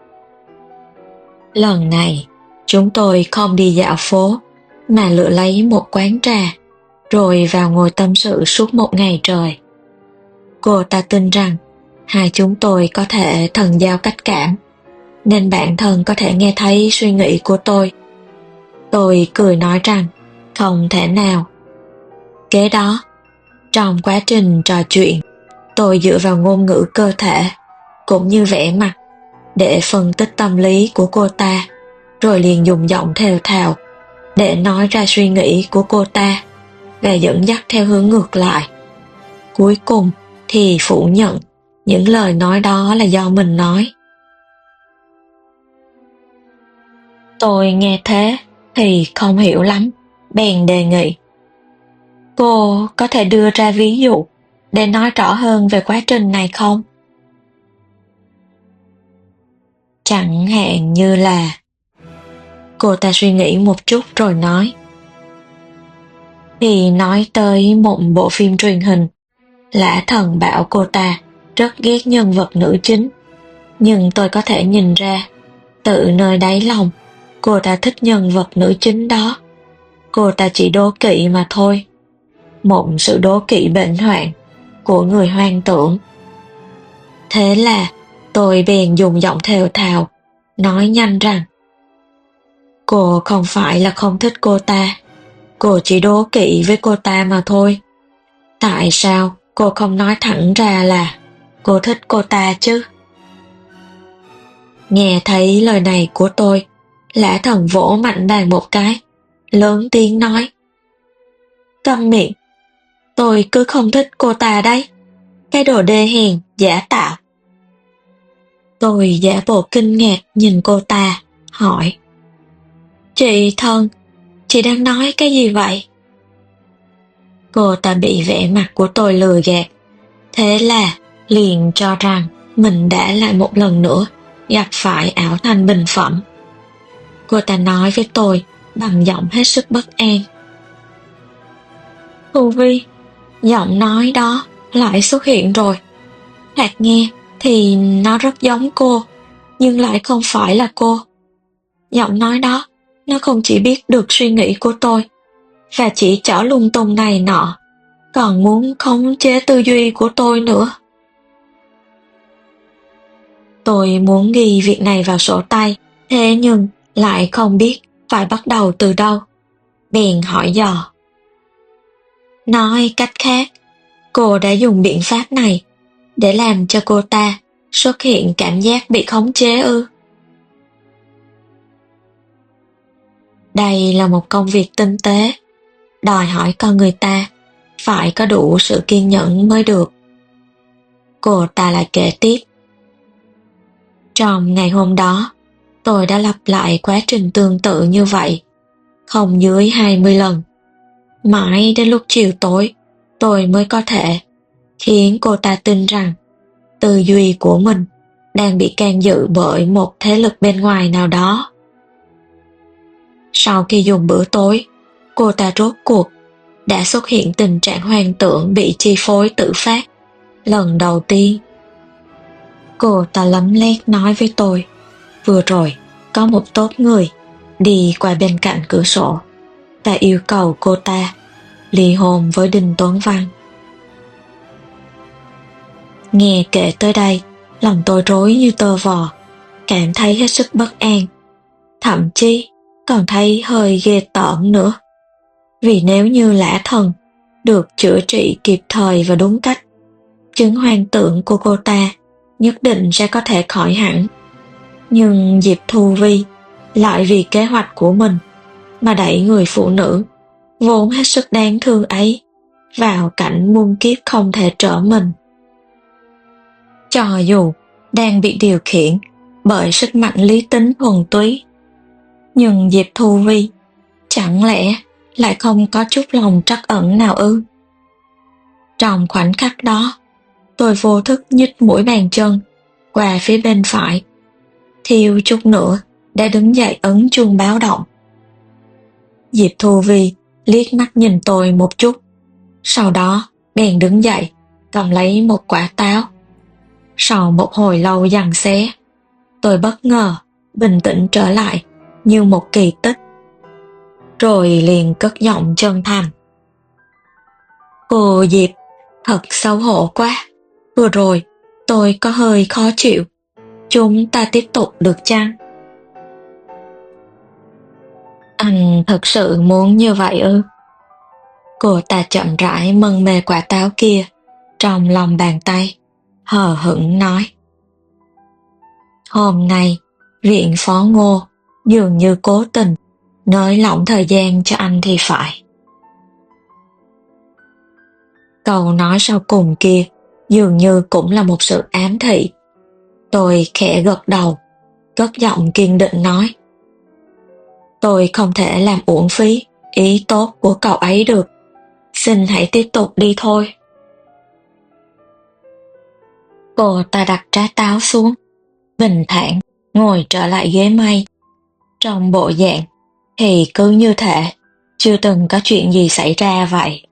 Lần này, chúng tôi không đi dạo phố, mà lựa lấy một quán trà, rồi vào ngồi tâm sự suốt một ngày trời. Cô ta tin rằng hai chúng tôi có thể thần giao cách cảm, nên bản thân có thể nghe thấy suy nghĩ của tôi. Tôi cười nói rằng không thể nào. Kế đó, trong quá trình trò chuyện, tôi dựa vào ngôn ngữ cơ thể cũng như vẻ mặt để phân tích tâm lý của cô ta, rồi liền dùng giọng thều thào để nói ra suy nghĩ của cô ta và dẫn dắt theo hướng ngược lại. Cuối cùng thì phủ nhận những lời nói đó là do mình nói. Tôi nghe thế thì không hiểu lắm, bèn đề nghị: Cô có thể đưa ra ví dụ để nói rõ hơn về quá trình này không? Chẳng hạn như là... Cô ta suy nghĩ một chút rồi nói: Thì nói tới một bộ phim truyền hình, Lã Thần bảo cô ta rất ghét nhân vật nữ chính, nhưng tôi có thể nhìn ra tự nơi đáy lòng cô ta thích nhân vật nữ chính đó. Cô ta chỉ đố kỵ mà thôi, một sự đố kỵ bệnh hoạn của người hoang tưởng. Thế là tôi bèn dùng giọng thều thào nói nhanh rằng cô không phải là không thích cô ta, cô chỉ đố kỵ với cô ta mà thôi. Tại sao cô không nói thẳng ra là cô thích cô ta chứ? Nghe thấy lời này của tôi, Lã Thần vỗ mạnh bàn một cái, lớn tiếng nói: Câm miệng, tôi cứ không thích cô ta đấy, cái đồ đê hèn, giả tạo. Tôi giả bộ kinh ngạc nhìn cô ta, hỏi: Chị Thần, chị đang nói cái gì vậy? Cô ta bị vẻ mặt của tôi lừa gạt, thế là liền cho rằng mình đã lại một lần nữa gặp phải ảo thanh bình phẩm. Cô ta nói với tôi bằng giọng hết sức bất an: Thu Vi, giọng nói đó lại xuất hiện rồi. Thoạt nghe thì nó rất giống cô, nhưng lại không phải là cô. Giọng nói đó, nó không chỉ biết được suy nghĩ của tôi, và chỉ trỏ lung tung này nọ, còn muốn khống chế tư duy của tôi nữa. Tôi muốn ghi việc này vào sổ tay, thế nhưng lại không biết phải bắt đầu từ đâu. Bèn hỏi dò. Nói cách khác, cô đã dùng biện pháp này để làm cho cô ta xuất hiện cảm giác bị khống chế ư? Đây là một công việc tinh tế, đòi hỏi con người ta phải có đủ sự kiên nhẫn mới được. Cô ta lại kể tiếp. Trong ngày hôm đó, tôi đã lặp lại quá trình tương tự như vậy, không dưới hai mươi lần. Mãi đến lúc chiều tối, tôi mới có thể khiến cô ta tin rằng tư duy của mình đang bị can dự bởi một thế lực bên ngoài nào đó. Sau khi dùng bữa tối, cô ta rốt cuộc đã xuất hiện tình trạng hoang tưởng bị chi phối tự phát lần đầu tiên. Cô ta lấm lét nói với tôi, vừa rồi có một tốp người đi qua bên cạnh cửa sổ và yêu cầu cô ta ly hôn với Đinh Tuấn Văn. Nghe kể tới đây, lòng tôi rối như tơ vò, cảm thấy hết sức bất an, thậm chí còn thấy hơi ghê tởm nữa. Vì nếu như lã thần được chữa trị kịp thời và đúng cách, chứng hoang tưởng của cô ta nhất định sẽ có thể khỏi hẳn. Nhưng Diệp Thu Vi lại vì kế hoạch của mình mà đẩy người phụ nữ vốn hết sức đáng thương ấy vào cảnh muôn kiếp không thể trở mình. Cho dù đang bị điều khiển bởi sức mạnh lý tính thuần túy, nhưng Diệp Thu Vi chẳng lẽ lại không có chút lòng trắc ẩn nào ư? Trong khoảnh khắc đó, tôi vô thức nhích mũi bàn chân qua phía bên phải, thiếu chút nữa đã đứng dậy ấn chuông báo động. Diệp Thu Vi liếc mắt nhìn tôi một chút, sau đó bèn đứng dậy cầm lấy một quả táo. Sau một hồi lâu giằng xé, tôi bất ngờ bình tĩnh trở lại như một kỳ tích, rồi liền cất giọng chân thành. Cô Diệp, thật xấu hổ quá, vừa rồi tôi có hơi khó chịu, chúng ta tiếp tục được chăng? Anh thật sự muốn như vậy ư? Cô ta chậm rãi mân mê quả táo kia trong lòng bàn tay, hờ hững nói. Hôm nay, viện phó Ngô dường như cố tình nới lỏng thời gian cho anh thì phải. Câu nói sau cùng kia dường như cũng là một sự ám thị. Tôi khẽ gật đầu, cất giọng kiên định nói. Tôi không thể làm uổng phí ý tốt của cậu ấy được. Xin hãy tiếp tục đi thôi. Cô ta đặt trái táo xuống, bình thản ngồi trở lại ghế mây. Trong bộ dạng thì cứ như thể chưa từng có chuyện gì xảy ra vậy.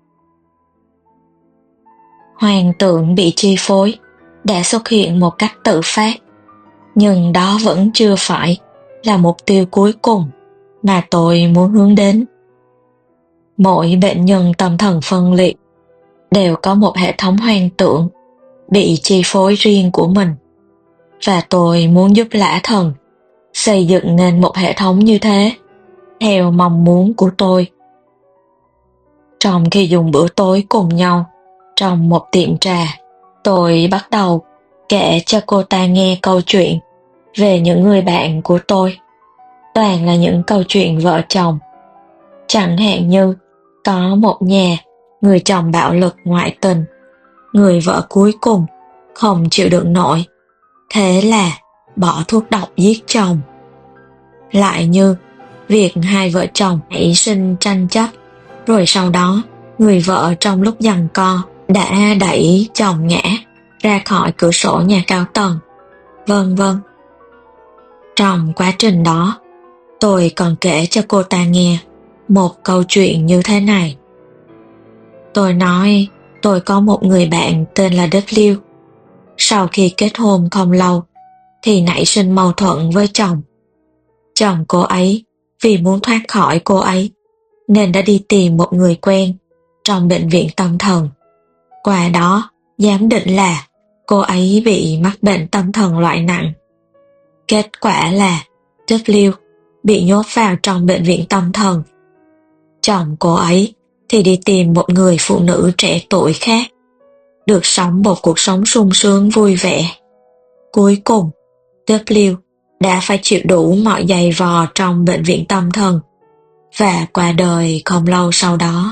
Hoàng tưởng bị chi phối đã xuất hiện một cách tự phát, nhưng đó vẫn chưa phải là mục tiêu cuối cùng mà tôi muốn hướng đến. Mỗi bệnh nhân tâm thần phân liệt đều có một hệ thống hoang tưởng bị chi phối riêng của mình, và tôi muốn giúp lã thần xây dựng nên một hệ thống như thế theo mong muốn của tôi. Trong khi dùng bữa tối cùng nhau trong một tiệm trà, tôi bắt đầu kể cho cô ta nghe câu chuyện về những người bạn của tôi. Toàn là những câu chuyện vợ chồng. Chẳng hạn như có một nhà, người chồng bạo lực ngoại tình, người vợ cuối cùng không chịu đựng nổi, thế là bỏ thuốc độc giết chồng. Lại như việc hai vợ chồng nảy sinh tranh chấp, rồi sau đó người vợ trong lúc giằng co đã đẩy chồng ngã ra khỏi cửa sổ nhà cao tầng, vân vân. Trong quá trình đó, tôi còn kể cho cô ta nghe một câu chuyện như thế này. Tôi nói tôi có một người bạn tên là W. Sau khi kết hôn không lâu thì nảy sinh mâu thuẫn với chồng. Chồng cô ấy vì muốn thoát khỏi cô ấy nên đã đi tìm một người quen trong bệnh viện tâm thần. Qua đó, giám định là cô ấy bị mắc bệnh tâm thần loại nặng. Kết quả là W bị nhốt vào trong bệnh viện tâm thần. Chồng cô ấy thì đi tìm một người phụ nữ trẻ tuổi khác, được sống một cuộc sống sung sướng vui vẻ. Cuối cùng, W đã phải chịu đủ mọi giày vò trong bệnh viện tâm thần và qua đời không lâu sau đó.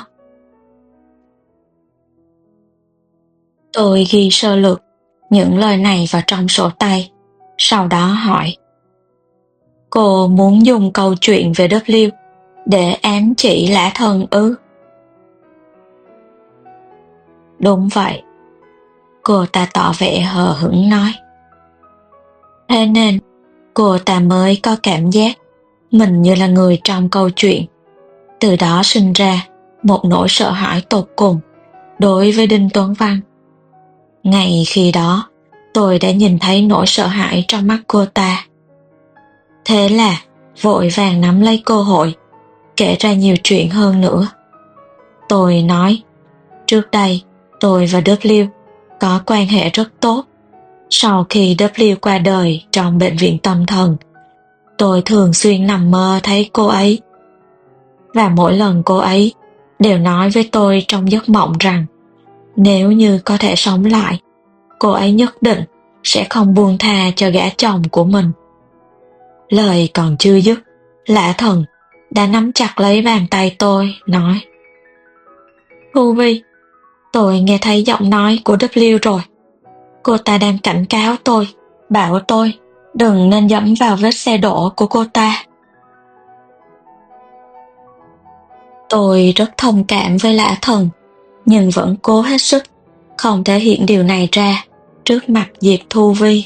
Tôi ghi sơ lược những lời này vào trong sổ tay, sau đó hỏi: cô muốn dùng câu chuyện về W để ám chỉ lã thần ư? Đúng vậy, cô ta tỏ vẻ hờ hững nói. Thế nên, cô ta mới có cảm giác mình như là người trong câu chuyện. Từ đó sinh ra một nỗi sợ hãi tột cùng đối với Đinh Tuấn Văn. Ngay khi đó, tôi đã nhìn thấy nỗi sợ hãi trong mắt cô ta. Thế là vội vàng nắm lấy cơ hội, kể ra nhiều chuyện hơn nữa. Tôi nói, trước đây tôi và W có quan hệ rất tốt. Sau khi W qua đời trong bệnh viện tâm thần, tôi thường xuyên nằm mơ thấy cô ấy. Và mỗi lần cô ấy đều nói với tôi trong giấc mộng rằng nếu như có thể sống lại, cô ấy nhất định sẽ không buông tha cho gã chồng của mình. Lời còn chưa dứt, lã thần đã nắm chặt lấy bàn tay tôi, nói: Thu Vi, tôi nghe thấy giọng nói của W rồi. Cô ta đang cảnh cáo tôi, bảo tôi đừng nên dẫm vào vết xe đổ của cô ta. Tôi rất thông cảm với lã thần, nhưng vẫn cố hết sức không thể hiện điều này ra trước mặt Diệp Thu Vi.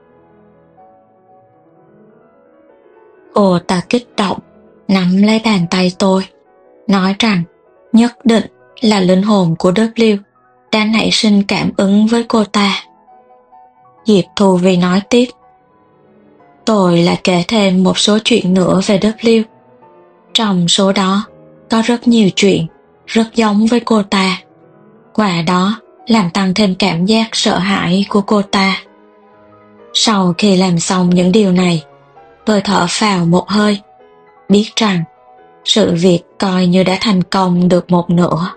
Cô ta kích động, nắm lấy bàn tay tôi, nói rằng nhất định là linh hồn của W đã nảy sinh cảm ứng với cô ta. Diệp Thu Vi nói tiếp: tôi lại kể thêm một số chuyện nữa về W. Trong số đó có rất nhiều chuyện rất giống với cô ta. Qua đó làm tăng thêm cảm giác sợ hãi của cô ta. Sau khi làm xong những điều này, tôi thở phào một hơi, biết rằng sự việc coi như đã thành công được một nửa.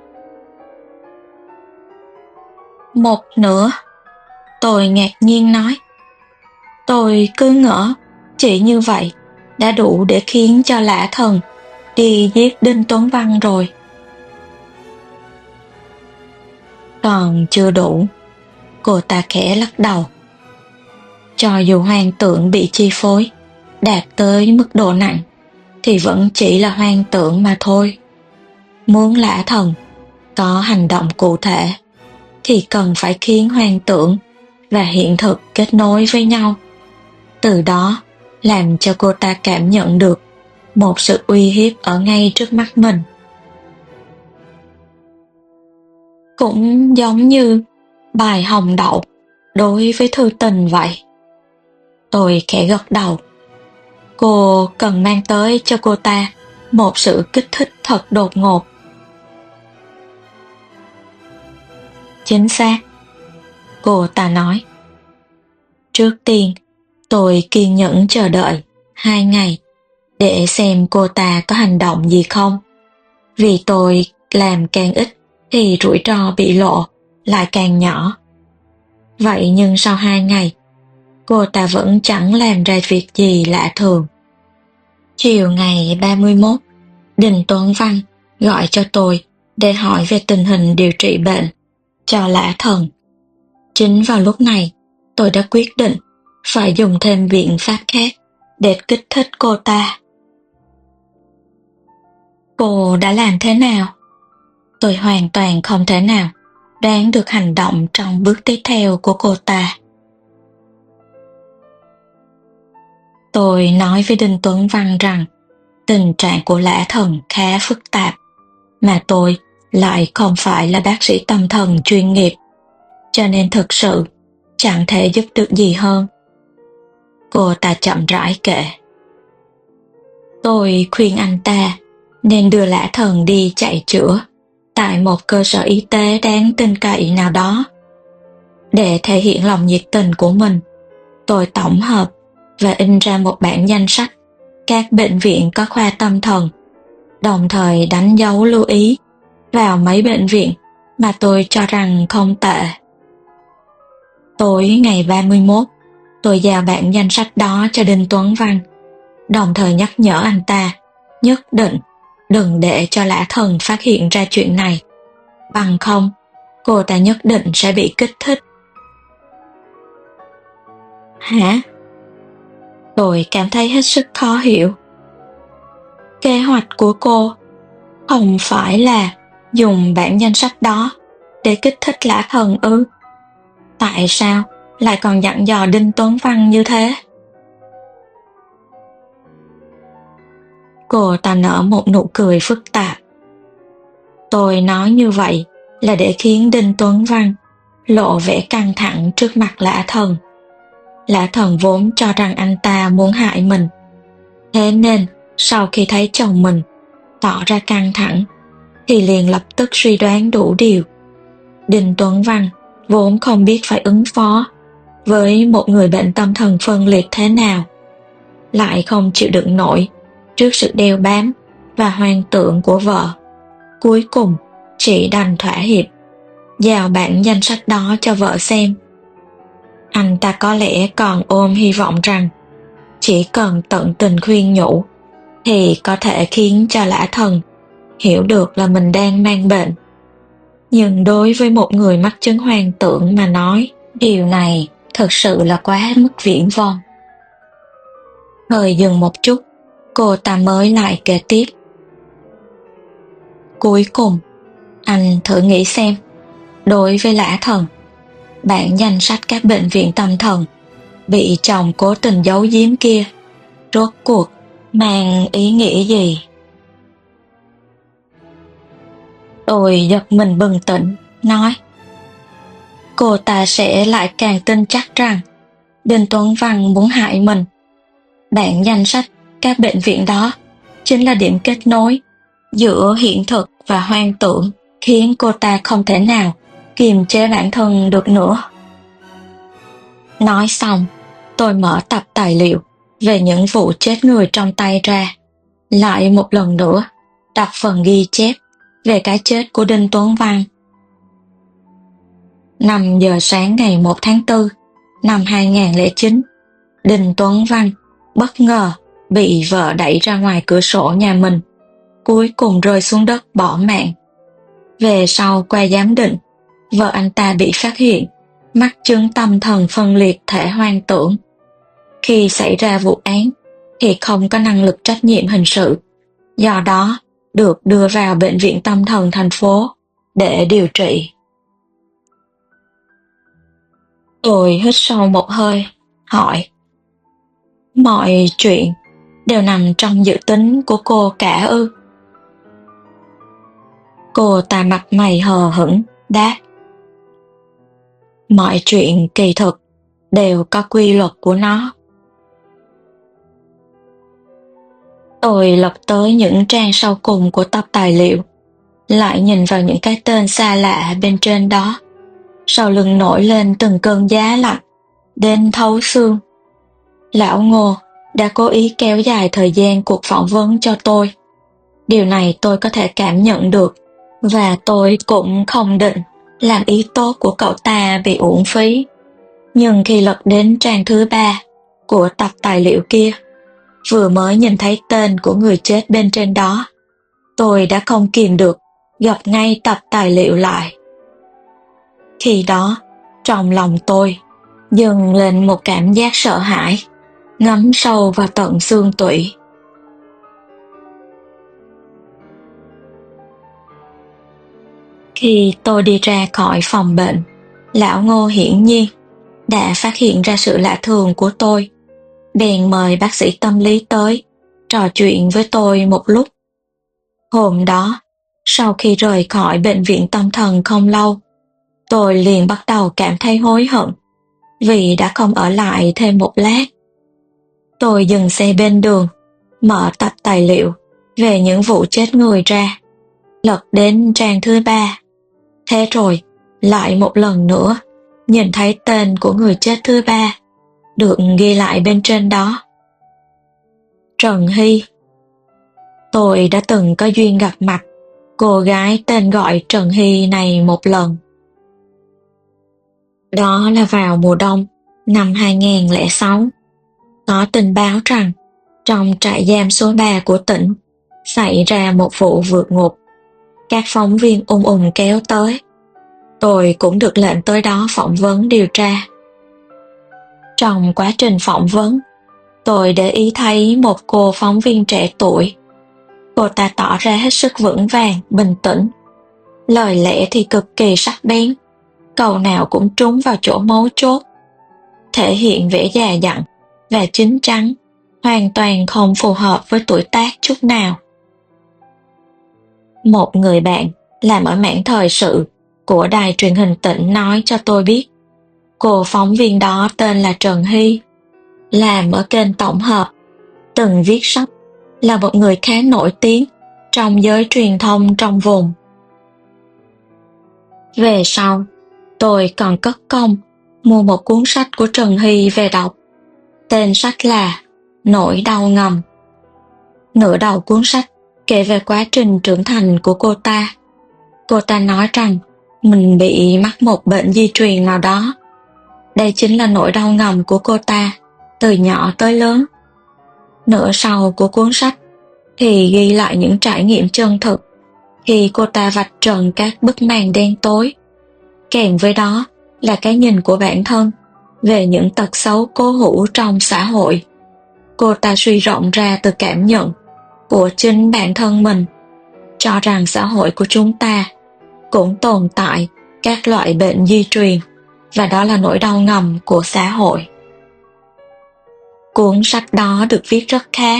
Một nửa? Tôi ngạc nhiên nói. Tôi cứ ngỡ chỉ như vậy đã đủ để khiến cho lã thần đi giết Đinh Tuấn Văn rồi. Còn chưa đủ, cô ta khẽ lắc đầu. Cho dù hoang tưởng bị chi phối đạt tới mức độ nặng, thì vẫn chỉ là hoang tưởng mà thôi. Muốn lã thần có hành động cụ thể, thì cần phải khiến hoang tưởng và hiện thực kết nối với nhau. Từ đó làm cho cô ta cảm nhận được một sự uy hiếp ở ngay trước mắt mình. Cũng giống như bài hồng đậu đối với Thư Tình vậy. Tôi khẽ gật đầu. Cô cần mang tới cho cô ta một sự kích thích thật đột ngột. Chính xác, cô ta nói. Trước tiên, tôi kiên nhẫn chờ đợi hai ngày để xem cô ta có hành động gì không. Vì tôi làm càng ít thì rủi ro bị lộ lại càng nhỏ. Vậy nhưng sau hai ngày, cô ta vẫn chẳng làm ra việc gì lạ thường. Chiều ngày ba mươi mốt, Đinh Tuấn Văn gọi cho tôi để hỏi về tình hình điều trị bệnh cho lã thần. Chính vào lúc này, tôi đã quyết định phải dùng thêm biện pháp khác để kích thích cô ta. Cô đã làm thế nào? Tôi hoàn toàn không thể nào đoán được hành động trong bước tiếp theo của cô ta. Tôi nói với Đinh Tuấn Văn rằng tình trạng của lã thần khá phức tạp, mà tôi lại không phải là bác sĩ tâm thần chuyên nghiệp, cho nên thực sự chẳng thể giúp được gì hơn. Cô ta chậm rãi kể. Tôi khuyên anh ta nên đưa lã thần đi chạy chữa, tại một cơ sở y tế đáng tin cậy nào đó. Để thể hiện lòng nhiệt tình của mình, tôi tổng hợp và in ra một bản danh sách các bệnh viện có khoa tâm thần, đồng thời đánh dấu lưu ý vào mấy bệnh viện mà tôi cho rằng không tệ. Tối ngày ba mươi mốt, tôi giao bản danh sách đó cho Đinh Tuấn Văn, đồng thời nhắc nhở anh ta nhất định đừng để cho Lã Thần phát hiện ra chuyện này, bằng không cô ta nhất định sẽ bị kích thích. Hả? Tôi cảm thấy hết sức khó hiểu. Kế hoạch của cô không phải là dùng bản danh sách đó để kích thích Lã Thần ư? Tại sao lại còn dặn dò Đinh Tuấn Văn như thế? Cô ta nở một nụ cười phức tạp. Tôi nói như vậy là để khiến Đinh Tuấn Văn lộ vẻ căng thẳng trước mặt Lã Thần. Lã Thần vốn cho rằng anh ta muốn hại mình. Thế nên, sau khi thấy chồng mình tỏ ra căng thẳng, thì liền lập tức suy đoán đủ điều. Đinh Tuấn Văn vốn không biết phải ứng phó với một người bệnh tâm thần phân liệt thế nào, lại không chịu đựng nổi trước sự đeo bám và hoang tưởng của vợ. Cuối cùng, chỉ đành thỏa hiệp, giao bản danh sách đó cho vợ xem. Anh ta có lẽ còn ôm hy vọng rằng chỉ cần tận tình khuyên nhủ thì có thể khiến cho Lã Thần hiểu được là mình đang mang bệnh. Nhưng đối với một người mắc chứng hoang tưởng mà nói, điều này thực sự là quá mức viển vông. Hơi dừng một chút, cô ta mới lại kể tiếp. Cuối cùng, anh thử nghĩ xem, đối với Lã Thần, bản danh sách các bệnh viện tâm thần bị chồng cố tình giấu giếm kia rốt cuộc mang ý nghĩa gì? Tôi giật mình bừng tỉnh, nói. Cô ta sẽ lại càng tin chắc rằng Đinh Tuấn Văn muốn hại mình. Bản danh sách các bệnh viện đó chính là điểm kết nối giữa hiện thực và hoang tưởng, khiến cô ta không thể nào kiềm chế bản thân được nữa. Nói xong, tôi mở tập tài liệu về những vụ chết người trong tay ra, lại một lần nữa đọc phần ghi chép về cái chết của Đinh Tuấn Văn. năm giờ sáng ngày một tháng tư năm hai nghìn không trăm lẻ chín, Đinh Tuấn Văn bất ngờ bị vợ đẩy ra ngoài cửa sổ nhà mình, cuối cùng rơi xuống đất bỏ mạng. Về sau qua giám định, vợ anh ta bị phát hiện mắc chứng tâm thần phân liệt thể hoang tưởng. Khi xảy ra vụ án thì không có năng lực trách nhiệm hình sự, do đó được đưa vào bệnh viện tâm thần thành phố để điều trị. Tôi hít sâu một hơi, hỏi. Mọi chuyện đều nằm trong dự tính của cô cả ư? Cô ta mặt mày hờ hững, đáp. Mọi chuyện kỳ thực đều có quy luật của nó. Tôi lật tới những trang sau cùng của tập tài liệu, lại nhìn vào những cái tên xa lạ bên trên đó. Sau lưng nổi lên từng cơn giá lạnh, đến thấu xương. Lão Ngô đã cố ý kéo dài thời gian cuộc phỏng vấn cho tôi. Điều này tôi có thể cảm nhận được, và tôi cũng không định làm ý tốt của cậu ta bị uổng phí. Nhưng khi lật đến trang thứ ba của tập tài liệu kia, vừa mới nhìn thấy tên của người chết bên trên đó, tôi đã không kìm được gập ngay tập tài liệu lại. Khi đó, trong lòng tôi dâng lên một cảm giác sợ hãi, ngấm sâu vào tận xương tủy. Khi tôi đi ra khỏi phòng bệnh, lão Ngô hiển nhiên đã phát hiện ra sự lạ thường của tôi, bèn mời bác sĩ tâm lý tới, trò chuyện với tôi một lúc. Hôm đó, sau khi rời khỏi bệnh viện tâm thần không lâu, tôi liền bắt đầu cảm thấy hối hận vì đã không ở lại thêm một lát. Tôi dừng xe bên đường, mở tập tài liệu về những vụ chết người ra, lật đến trang thứ ba. Thế rồi, lại một lần nữa, nhìn thấy tên của người chết thứ ba, được ghi lại bên trên đó. Trần Hy. Tôi đã từng có duyên gặp mặt cô gái tên gọi Trần Hy này một lần. Đó là vào mùa đông năm hai nghìn lẻ sáu. Có tin báo rằng trong trại giam số ba của tỉnh xảy ra một vụ vượt ngục. Các phóng viên ùn ùn kéo tới. Tôi cũng được lệnh tới đó phỏng vấn điều tra. Trong quá trình phỏng vấn, tôi để ý thấy một cô phóng viên trẻ tuổi. Cô ta tỏ ra hết sức vững vàng, bình tĩnh. Lời lẽ thì cực kỳ sắc bén, câu nào cũng trúng vào chỗ mấu chốt. Thể hiện vẻ già dặn và chín chắn, hoàn toàn không phù hợp với tuổi tác chút nào. Một người bạn làm ở mảng thời sự của đài truyền hình tỉnh nói cho tôi biết, cô phóng viên đó tên là Trần Hy, làm ở kênh tổng hợp, từng viết sách, là một người khá nổi tiếng trong giới truyền thông trong vùng. Về sau, tôi còn cất công mua một cuốn sách của Trần Hy về đọc. Tên sách là Nỗi đau ngầm. Nửa đầu cuốn sách kể về quá trình trưởng thành của cô ta. Cô ta nói rằng mình bị mắc một bệnh di truyền nào đó. Đây chính là nỗi đau ngầm của cô ta, từ nhỏ tới lớn. Nửa sau của cuốn sách thì ghi lại những trải nghiệm chân thực khi cô ta vạch trần các bức màn đen tối. Kèm với đó là cái nhìn của bản thân về những tật xấu cố hữu trong xã hội. Cô ta suy rộng ra từ cảm nhận của chính bản thân mình, cho rằng xã hội của chúng ta cũng tồn tại các loại bệnh di truyền, và đó là nỗi đau ngầm của xã hội. Cuốn sách đó được viết rất khá.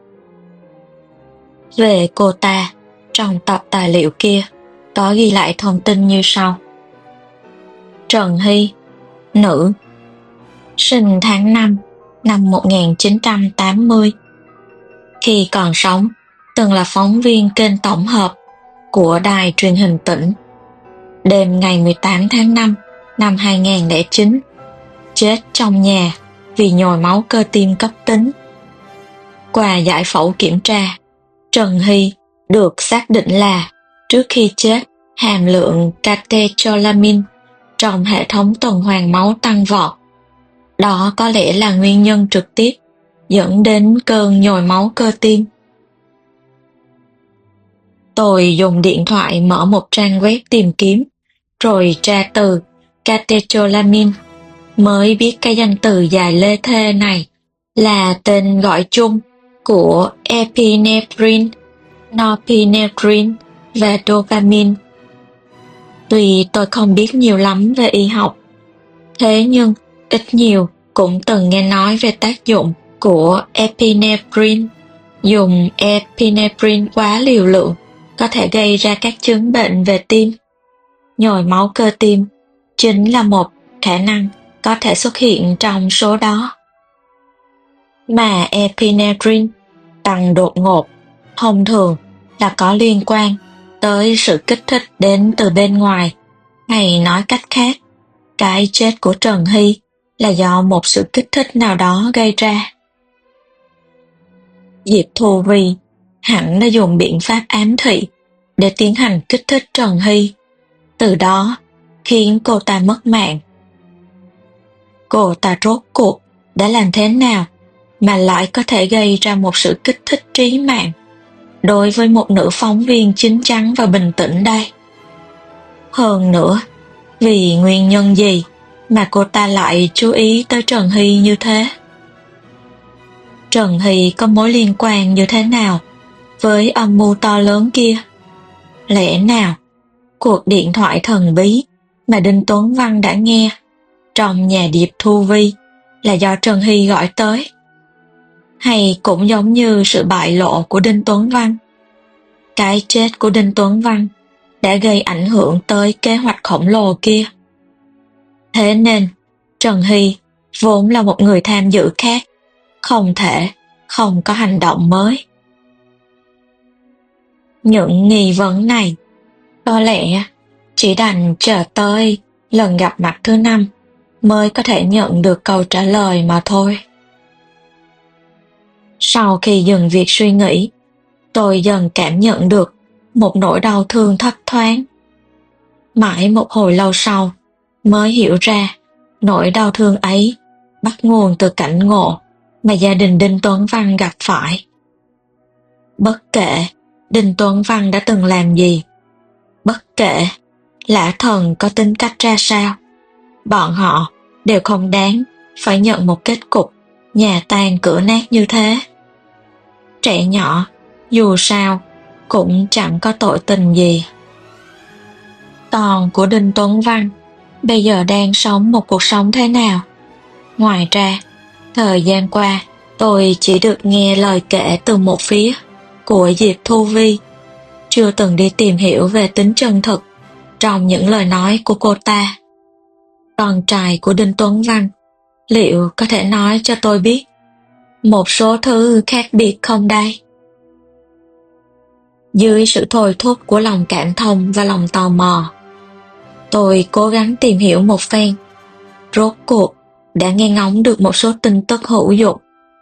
Về cô ta, trong tập tài liệu kia có ghi lại thông tin như sau. Trần Hy, nữ, sinh tháng năm năm một nghìn chín trăm tám mươi. Khi còn sống, từng là phóng viên kênh tổng hợp của đài truyền hình tỉnh. Đêm ngày mười tám tháng năm năm hai nghìn lẻ chín, chết trong nhà vì nhồi máu cơ tim cấp tính. Qua giải phẫu kiểm tra, Trần Hy được xác định là trước khi chết, hàm lượng catecholamine trong hệ thống tuần hoàn máu tăng vọt. Đó có lẽ là nguyên nhân trực tiếp dẫn đến cơn nhồi máu cơ tim. Tôi dùng điện thoại mở một trang web tìm kiếm, rồi tra từ catecholamine, mới biết cái danh từ dài lê thê này là tên gọi chung của epinephrine, norepinephrine và dopamine. Tuy tôi không biết nhiều lắm về y học, thế nhưng ít nhiều cũng từng nghe nói về tác dụng của epinephrine. Dùng epinephrine quá liều lượng có thể gây ra các chứng bệnh về tim. Nhồi máu cơ tim chính là một khả năng có thể xuất hiện trong số đó. Mà epinephrine tăng đột ngột thông thường là có liên quan tới sự kích thích đến từ bên ngoài, hay nói cách khác, cái chết của Trần Hy là do một sự kích thích nào đó gây ra. Diệp Thu Vi hẳn đã dùng biện pháp ám thị để tiến hành kích thích Trần Hy, từ đó khiến cô ta mất mạng. Cô ta rốt cuộc đã làm thế nào mà lại có thể gây ra một sự kích thích trí mạng đối với một nữ phóng viên chín chắn và bình tĩnh đây? Hơn nữa, vì nguyên nhân gì mà cô ta lại chú ý tới Trần Hy như thế? Trần Hy có mối liên quan như thế nào với âm mưu to lớn kia? Lẽ nào cuộc điện thoại thần bí mà Đinh Tuấn Văn đã nghe trong nhà Diệp Thu Vi là do Trần Hy gọi tới? Hay cũng giống như sự bại lộ của Đinh Tuấn Văn, cái chết của Đinh Tuấn Văn đã gây ảnh hưởng tới kế hoạch khổng lồ kia? Thế nên, Trần Hy vốn là một người tham dự khác, không thể không có hành động mới. Những nghi vấn này có lẽ chỉ đành chờ tới lần gặp mặt thứ năm mới có thể nhận được câu trả lời mà thôi. Sau khi dừng việc suy nghĩ, tôi dần cảm nhận được một nỗi đau thương thấp thoáng. Mãi một hồi lâu sau mới hiểu ra nỗi đau thương ấy bắt nguồn từ cảnh ngộ mà gia đình Đinh Tuấn Văn gặp phải. Bất kể Đinh Tuấn Văn đã từng làm gì, bất kể lã thần có tính cách ra sao, bọn họ đều không đáng phải nhận một kết cục nhà tan cửa nát như thế. Trẻ nhỏ dù sao cũng chẳng có tội tình gì. Con của Đinh Tuấn Văn bây giờ đang sống một cuộc sống thế nào? Ngoài ra, thời gian qua tôi chỉ được nghe lời kể từ một phía của Diệp Thu Vi, chưa từng đi tìm hiểu về tính chân thực trong những lời nói của cô ta. Con trai của Đinh Tuấn Văn liệu có thể nói cho tôi biết một số thứ khác biệt không đây? Dưới sự thôi thúc của lòng cảm thông và lòng tò mò, tôi cố gắng tìm hiểu một phen. Rốt cuộc đã nghe ngóng được một số tin tức hữu dụng.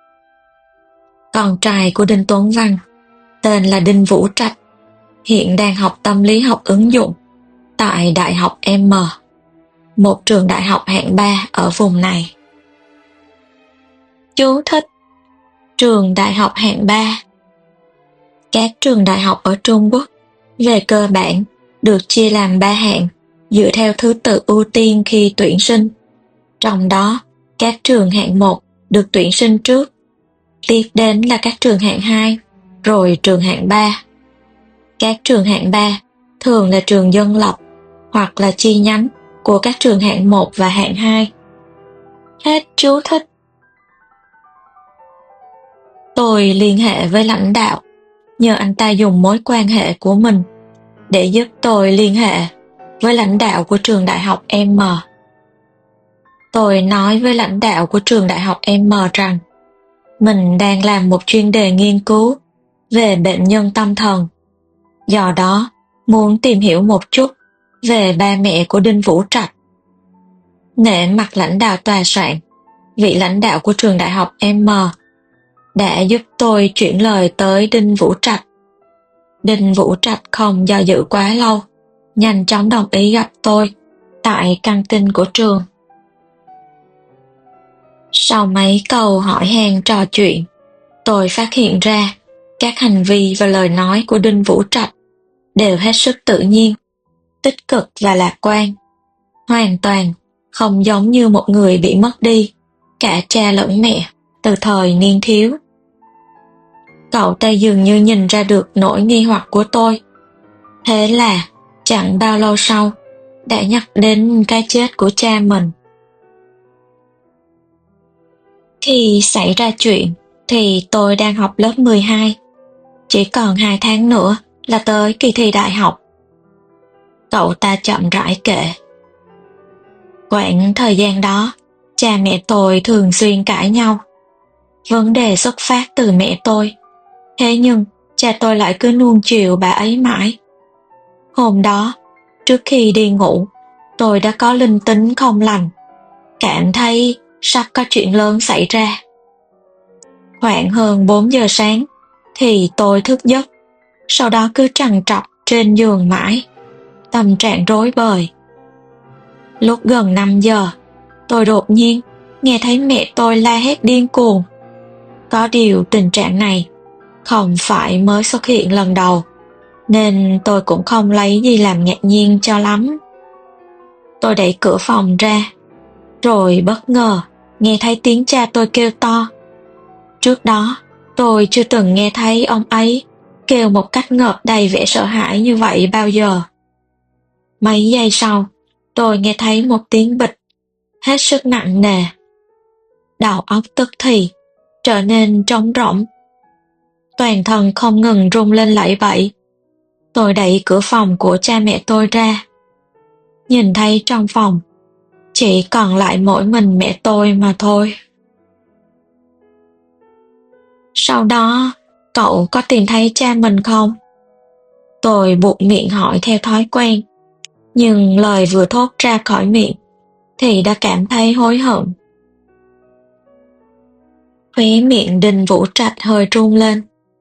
Con trai của Đinh Tuấn Văn tên là Đinh Vũ Trạch, hiện đang học tâm lý học ứng dụng tại Đại học M, một trường đại học hạng ba ở vùng này. Chú thích: trường đại học hạng ba. Các trường đại học ở Trung Quốc về cơ bản được chia làm ba hạng dựa theo thứ tự ưu tiên khi tuyển sinh. Trong đó, các trường hạng một được tuyển sinh trước, tiếp đến là các trường hạng hai, rồi trường hạng ba. Các trường hạng ba thường là trường dân lập hoặc là chi nhánh của các trường hạng một và hạng hai. Hết chú thích. Tôi liên hệ với lãnh đạo, nhờ anh ta dùng mối quan hệ của mình để giúp tôi liên hệ với lãnh đạo của trường đại học M. Tôi nói với lãnh đạo của trường đại học M rằng mình đang làm một chuyên đề nghiên cứu về bệnh nhân tâm thần, do đó muốn tìm hiểu một chút về ba mẹ của Đinh Vũ Trạch. Nể mặt lãnh đạo tòa soạn, vị lãnh đạo của trường đại học M đã giúp tôi chuyển lời tới Đinh Vũ Trạch. Đinh Vũ Trạch không do dự quá lâu, nhanh chóng đồng ý gặp tôi tại căng tin của trường. Sau mấy câu hỏi han trò chuyện, tôi phát hiện ra các hành vi và lời nói của Đinh Vũ Trạch đều hết sức tự nhiên, tích cực và lạc quan, hoàn toàn không giống như một người bị mất đi cả cha lẫn mẹ từ thời niên thiếu. Cậu ta dường như nhìn ra được nỗi nghi hoặc của tôi. Thế là chẳng bao lâu sau đã nhắc đến cái chết của cha mình. Khi xảy ra chuyện thì tôi đang học lớp mười hai, chỉ còn hai tháng nữa là tới kỳ thi đại học. Cậu ta chậm rãi kể. Quãng thời gian đó, cha mẹ tôi thường xuyên cãi nhau. Vấn đề xuất phát từ mẹ tôi, thế nhưng cha tôi lại cứ nuông chiều bà ấy mãi. Hôm đó, trước khi đi ngủ, tôi đã có linh tính không lành, cảm thấy sắp có chuyện lớn xảy ra. Khoảng hơn bốn giờ sáng thì tôi thức giấc, sau đó cứ trằn trọc trên giường mãi, tâm trạng rối bời. Lúc gần năm giờ, tôi đột nhiên nghe thấy mẹ tôi la hét điên cuồng. Có điều tình trạng này không phải mới xuất hiện lần đầu, nên tôi cũng không lấy gì làm ngạc nhiên cho lắm. Tôi đẩy cửa phòng ra, rồi bất ngờ nghe thấy tiếng cha tôi kêu to. Trước đó, tôi chưa từng nghe thấy ông ấy kêu một cách ngợp đầy vẻ sợ hãi như vậy bao giờ. Mấy giây sau, tôi nghe thấy một tiếng bịch, hết sức nặng nề. Đầu óc tức thì trở nên trống rỗng. Toàn thân không ngừng rung lên lẩy bẩy. Tôi đẩy cửa phòng của cha mẹ tôi ra. Nhìn thấy trong phòng chỉ còn lại mỗi mình mẹ tôi mà thôi. Sau đó, cậu có tìm thấy cha mình không? Tôi buộc miệng hỏi theo thói quen, nhưng lời vừa thốt ra khỏi miệng thì đã cảm thấy hối hận. Khóe miệng Đinh Vũ Trạch hơi run lên.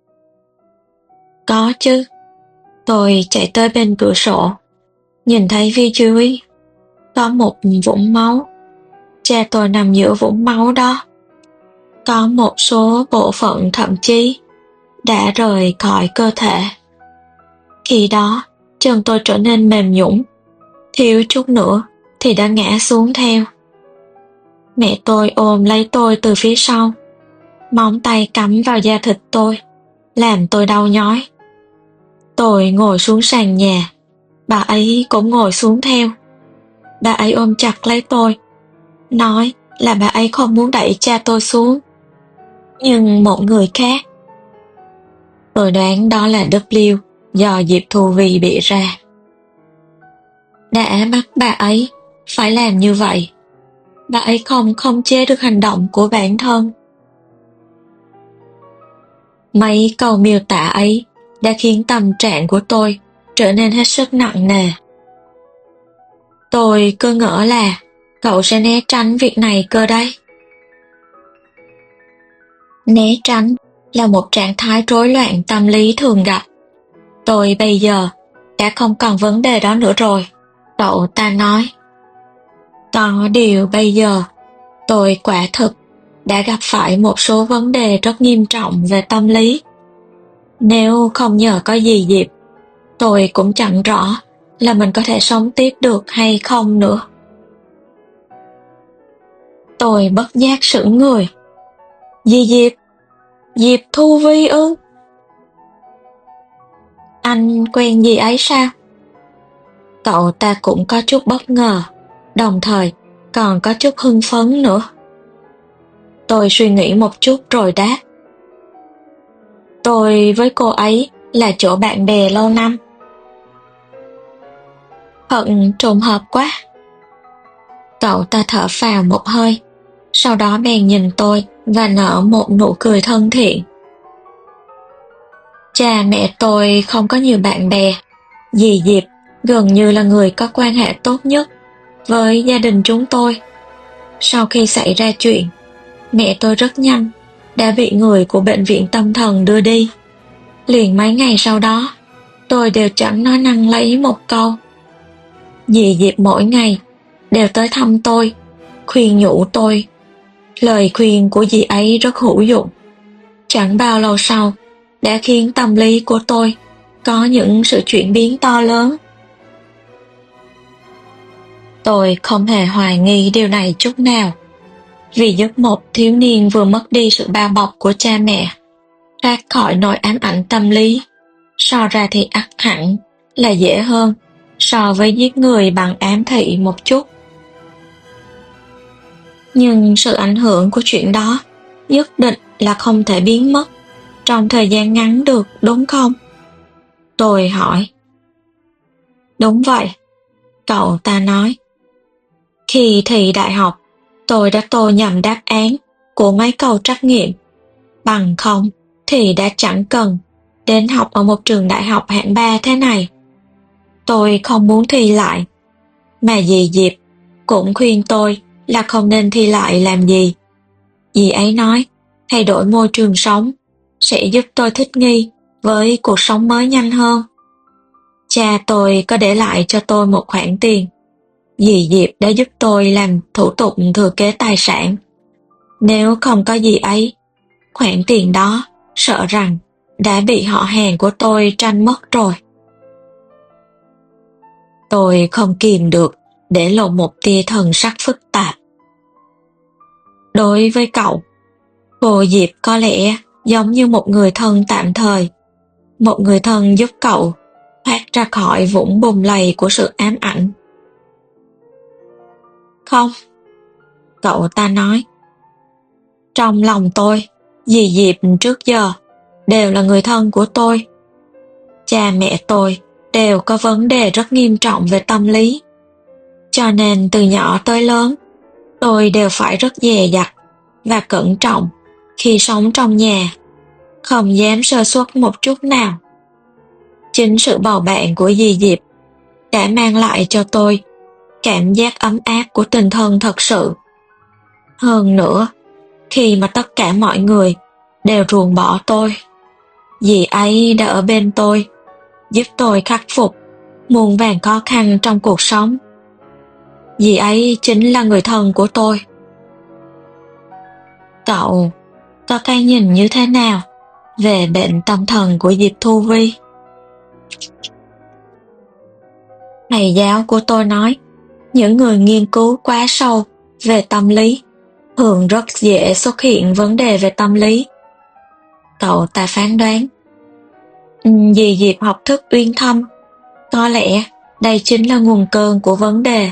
Có chứ. Tôi chạy tới bên cửa sổ, nhìn thấy phía dưới có một vũng máu. Cha tôi nằm giữa vũng máu đó. Có một số bộ phận thậm chí đã rời khỏi cơ thể. Khi đó, chân tôi trở nên mềm nhũn, thiếu chút nữa thì đã ngã xuống theo. Mẹ tôi ôm lấy tôi từ phía sau, móng tay cắm vào da thịt tôi, làm tôi đau nhói. Tôi ngồi xuống sàn nhà, bà ấy cũng ngồi xuống theo. Bà ấy ôm chặt lấy tôi, nói là bà ấy không muốn đẩy cha tôi xuống, nhưng một người khác. Tôi đoán đó là W do Diệp Thu Vi bị ra. Đã bắt bà ấy phải làm như vậy. Bà ấy không khống chế được hành động của bản thân. Mấy câu miêu tả ấy đã khiến tâm trạng của tôi trở nên hết sức nặng nề. Tôi cứ ngỡ là cậu sẽ né tránh việc này cơ đấy. Né tránh là một trạng thái rối loạn tâm lý thường gặp. Tôi bây giờ đã không còn vấn đề đó nữa rồi, cậu ta nói. Có điều bây giờ, tôi quả thực đã gặp phải một số vấn đề rất nghiêm trọng về tâm lý. Nếu không nhờ có gì Diệp, tôi cũng chẳng rõ là mình có thể sống tiếp được hay không nữa. Tôi bất giác sững người. Dì Diệp? Diệp Thu Vi ư? Anh quen dì ấy sao? Cậu ta cũng có chút bất ngờ, đồng thời còn có chút hưng phấn nữa. Tôi suy nghĩ một chút rồi đáp. Tôi với cô ấy là chỗ bạn bè lâu năm. Thật trùng hợp quá. Cậu ta thở phào một hơi, sau đó bèn nhìn tôi và nở một nụ cười thân thiện. Cha mẹ tôi không có nhiều bạn bè. Dì Diệp gần như là người có quan hệ tốt nhất với gia đình chúng tôi. Sau khi xảy ra chuyện, mẹ tôi rất nhanh đã bị người của bệnh viện tâm thần đưa đi. Liền mấy ngày sau đó, tôi đều chẳng nói năng lấy một câu. Dì Diệp mỗi ngày đều tới thăm tôi, khuyên nhủ tôi. Lời khuyên của dì ấy rất hữu dụng. Chẳng bao lâu sau, đã khiến tâm lý của tôi có những sự chuyển biến to lớn. Tôi không hề hoài nghi điều này chút nào. Vì giúp một thiếu niên vừa mất đi sự bao bọc của cha mẹ, thoát khỏi nỗi ám ảnh tâm lý, so ra thì ắt hẳn là dễ hơn so với giết người bằng ám thị một chút. Nhưng sự ảnh hưởng của chuyện đó nhất định là không thể biến mất trong thời gian ngắn được, đúng không? Tôi hỏi. Đúng vậy, cậu ta nói. Khi thi đại học, tôi đã tô nhầm đáp án của mấy câu trắc nghiệm. Bằng không thì đã chẳng cần đến học ở một trường đại học hạng ba thế này. Tôi không muốn thi lại, mà dì Diệp cũng khuyên tôi là không nên thi lại làm gì. Dì ấy nói thay đổi môi trường sống sẽ giúp tôi thích nghi với cuộc sống mới nhanh hơn. Cha tôi có để lại cho tôi một khoản tiền. Dì Diệp đã giúp tôi làm thủ tục thừa kế tài sản. Nếu không có dì ấy, khoản tiền đó sợ rằng đã bị họ hàng của tôi tranh mất rồi. Tôi không kìm được để lộ một tia thần sắc phức tạp. Đối với cậu, cô Diệp có lẽ giống như một người thân tạm thời, một người thân giúp cậu thoát ra khỏi vũng bùn lầy của sự ám ảnh. Không, cậu ta nói. Trong lòng tôi, dì Diệp trước giờ đều là người thân của tôi. Cha mẹ tôi đều có vấn đề rất nghiêm trọng về tâm lý. Cho nên từ nhỏ tới lớn, tôi đều phải rất dè dặt và cẩn trọng khi sống trong nhà, không dám sơ suất một chút nào. Chính sự bầu bạn của dì Diệp đã mang lại cho tôi cảm giác ấm áp của tình thân thật sự. Hơn nữa, khi mà tất cả mọi người đều ruồng bỏ tôi, dì ấy đã ở bên tôi, giúp tôi khắc phục muôn vàn khó khăn trong cuộc sống. Dì ấy chính là người thân của tôi. Cậu có cái nhìn như thế nào về bệnh tâm thần của Diệp Thu Vi? Thầy giáo của tôi nói, những người nghiên cứu quá sâu về tâm lý thường rất dễ xuất hiện vấn đề về tâm lý. Cậu ta phán đoán, dì Diệp học thức uyên thâm, có lẽ đây chính là nguồn cơn của vấn đề.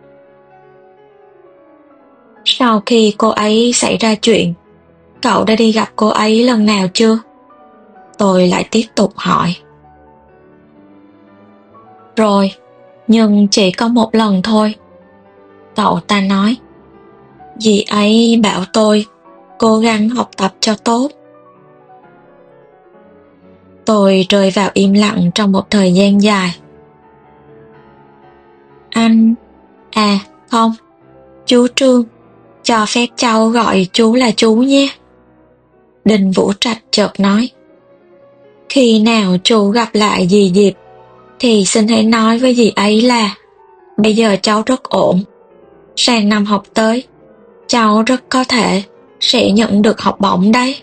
Sau khi cô ấy xảy ra chuyện, cậu đã đi gặp cô ấy lần nào chưa? Tôi lại tiếp tục hỏi. Rồi, nhưng chỉ có một lần thôi. Cậu ta nói, dì ấy bảo tôi cố gắng học tập cho tốt. Tôi rơi vào im lặng trong một thời gian dài. Anh, à không, chú Trương, cho phép cháu gọi chú là chú nhé. Đinh Vũ Trạch chợt nói, khi nào chú gặp lại dì Diệp thì xin hãy nói với dì ấy là bây giờ cháu rất ổn. Sang năm học tới, cháu rất có thể sẽ nhận được học bổng đấy.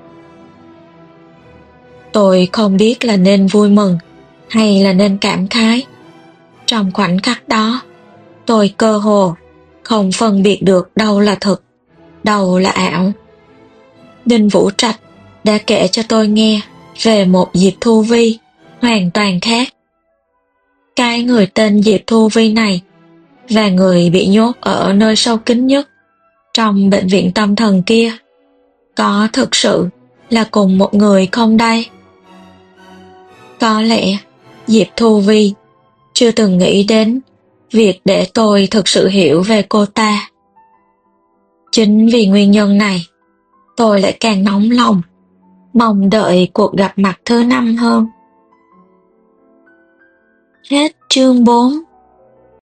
Tôi không biết là nên vui mừng hay là nên cảm khái. Trong khoảnh khắc đó, tôi cơ hồ không phân biệt được đâu là thực, đâu là ảo. Đinh Vũ Trạch đã kể cho tôi nghe về một Diệp Thu Vi hoàn toàn khác. Cái người tên Diệp Thu Vi này và người bị nhốt ở nơi sâu kín nhất trong bệnh viện tâm thần kia có thực sự là cùng một người không đây? Có lẽ Diệp Thu Vi chưa từng nghĩ đến việc để tôi thực sự hiểu về cô ta. Chính vì nguyên nhân này, tôi lại càng nóng lòng, mong đợi cuộc gặp mặt thứ năm hơn. Hết chương bốn.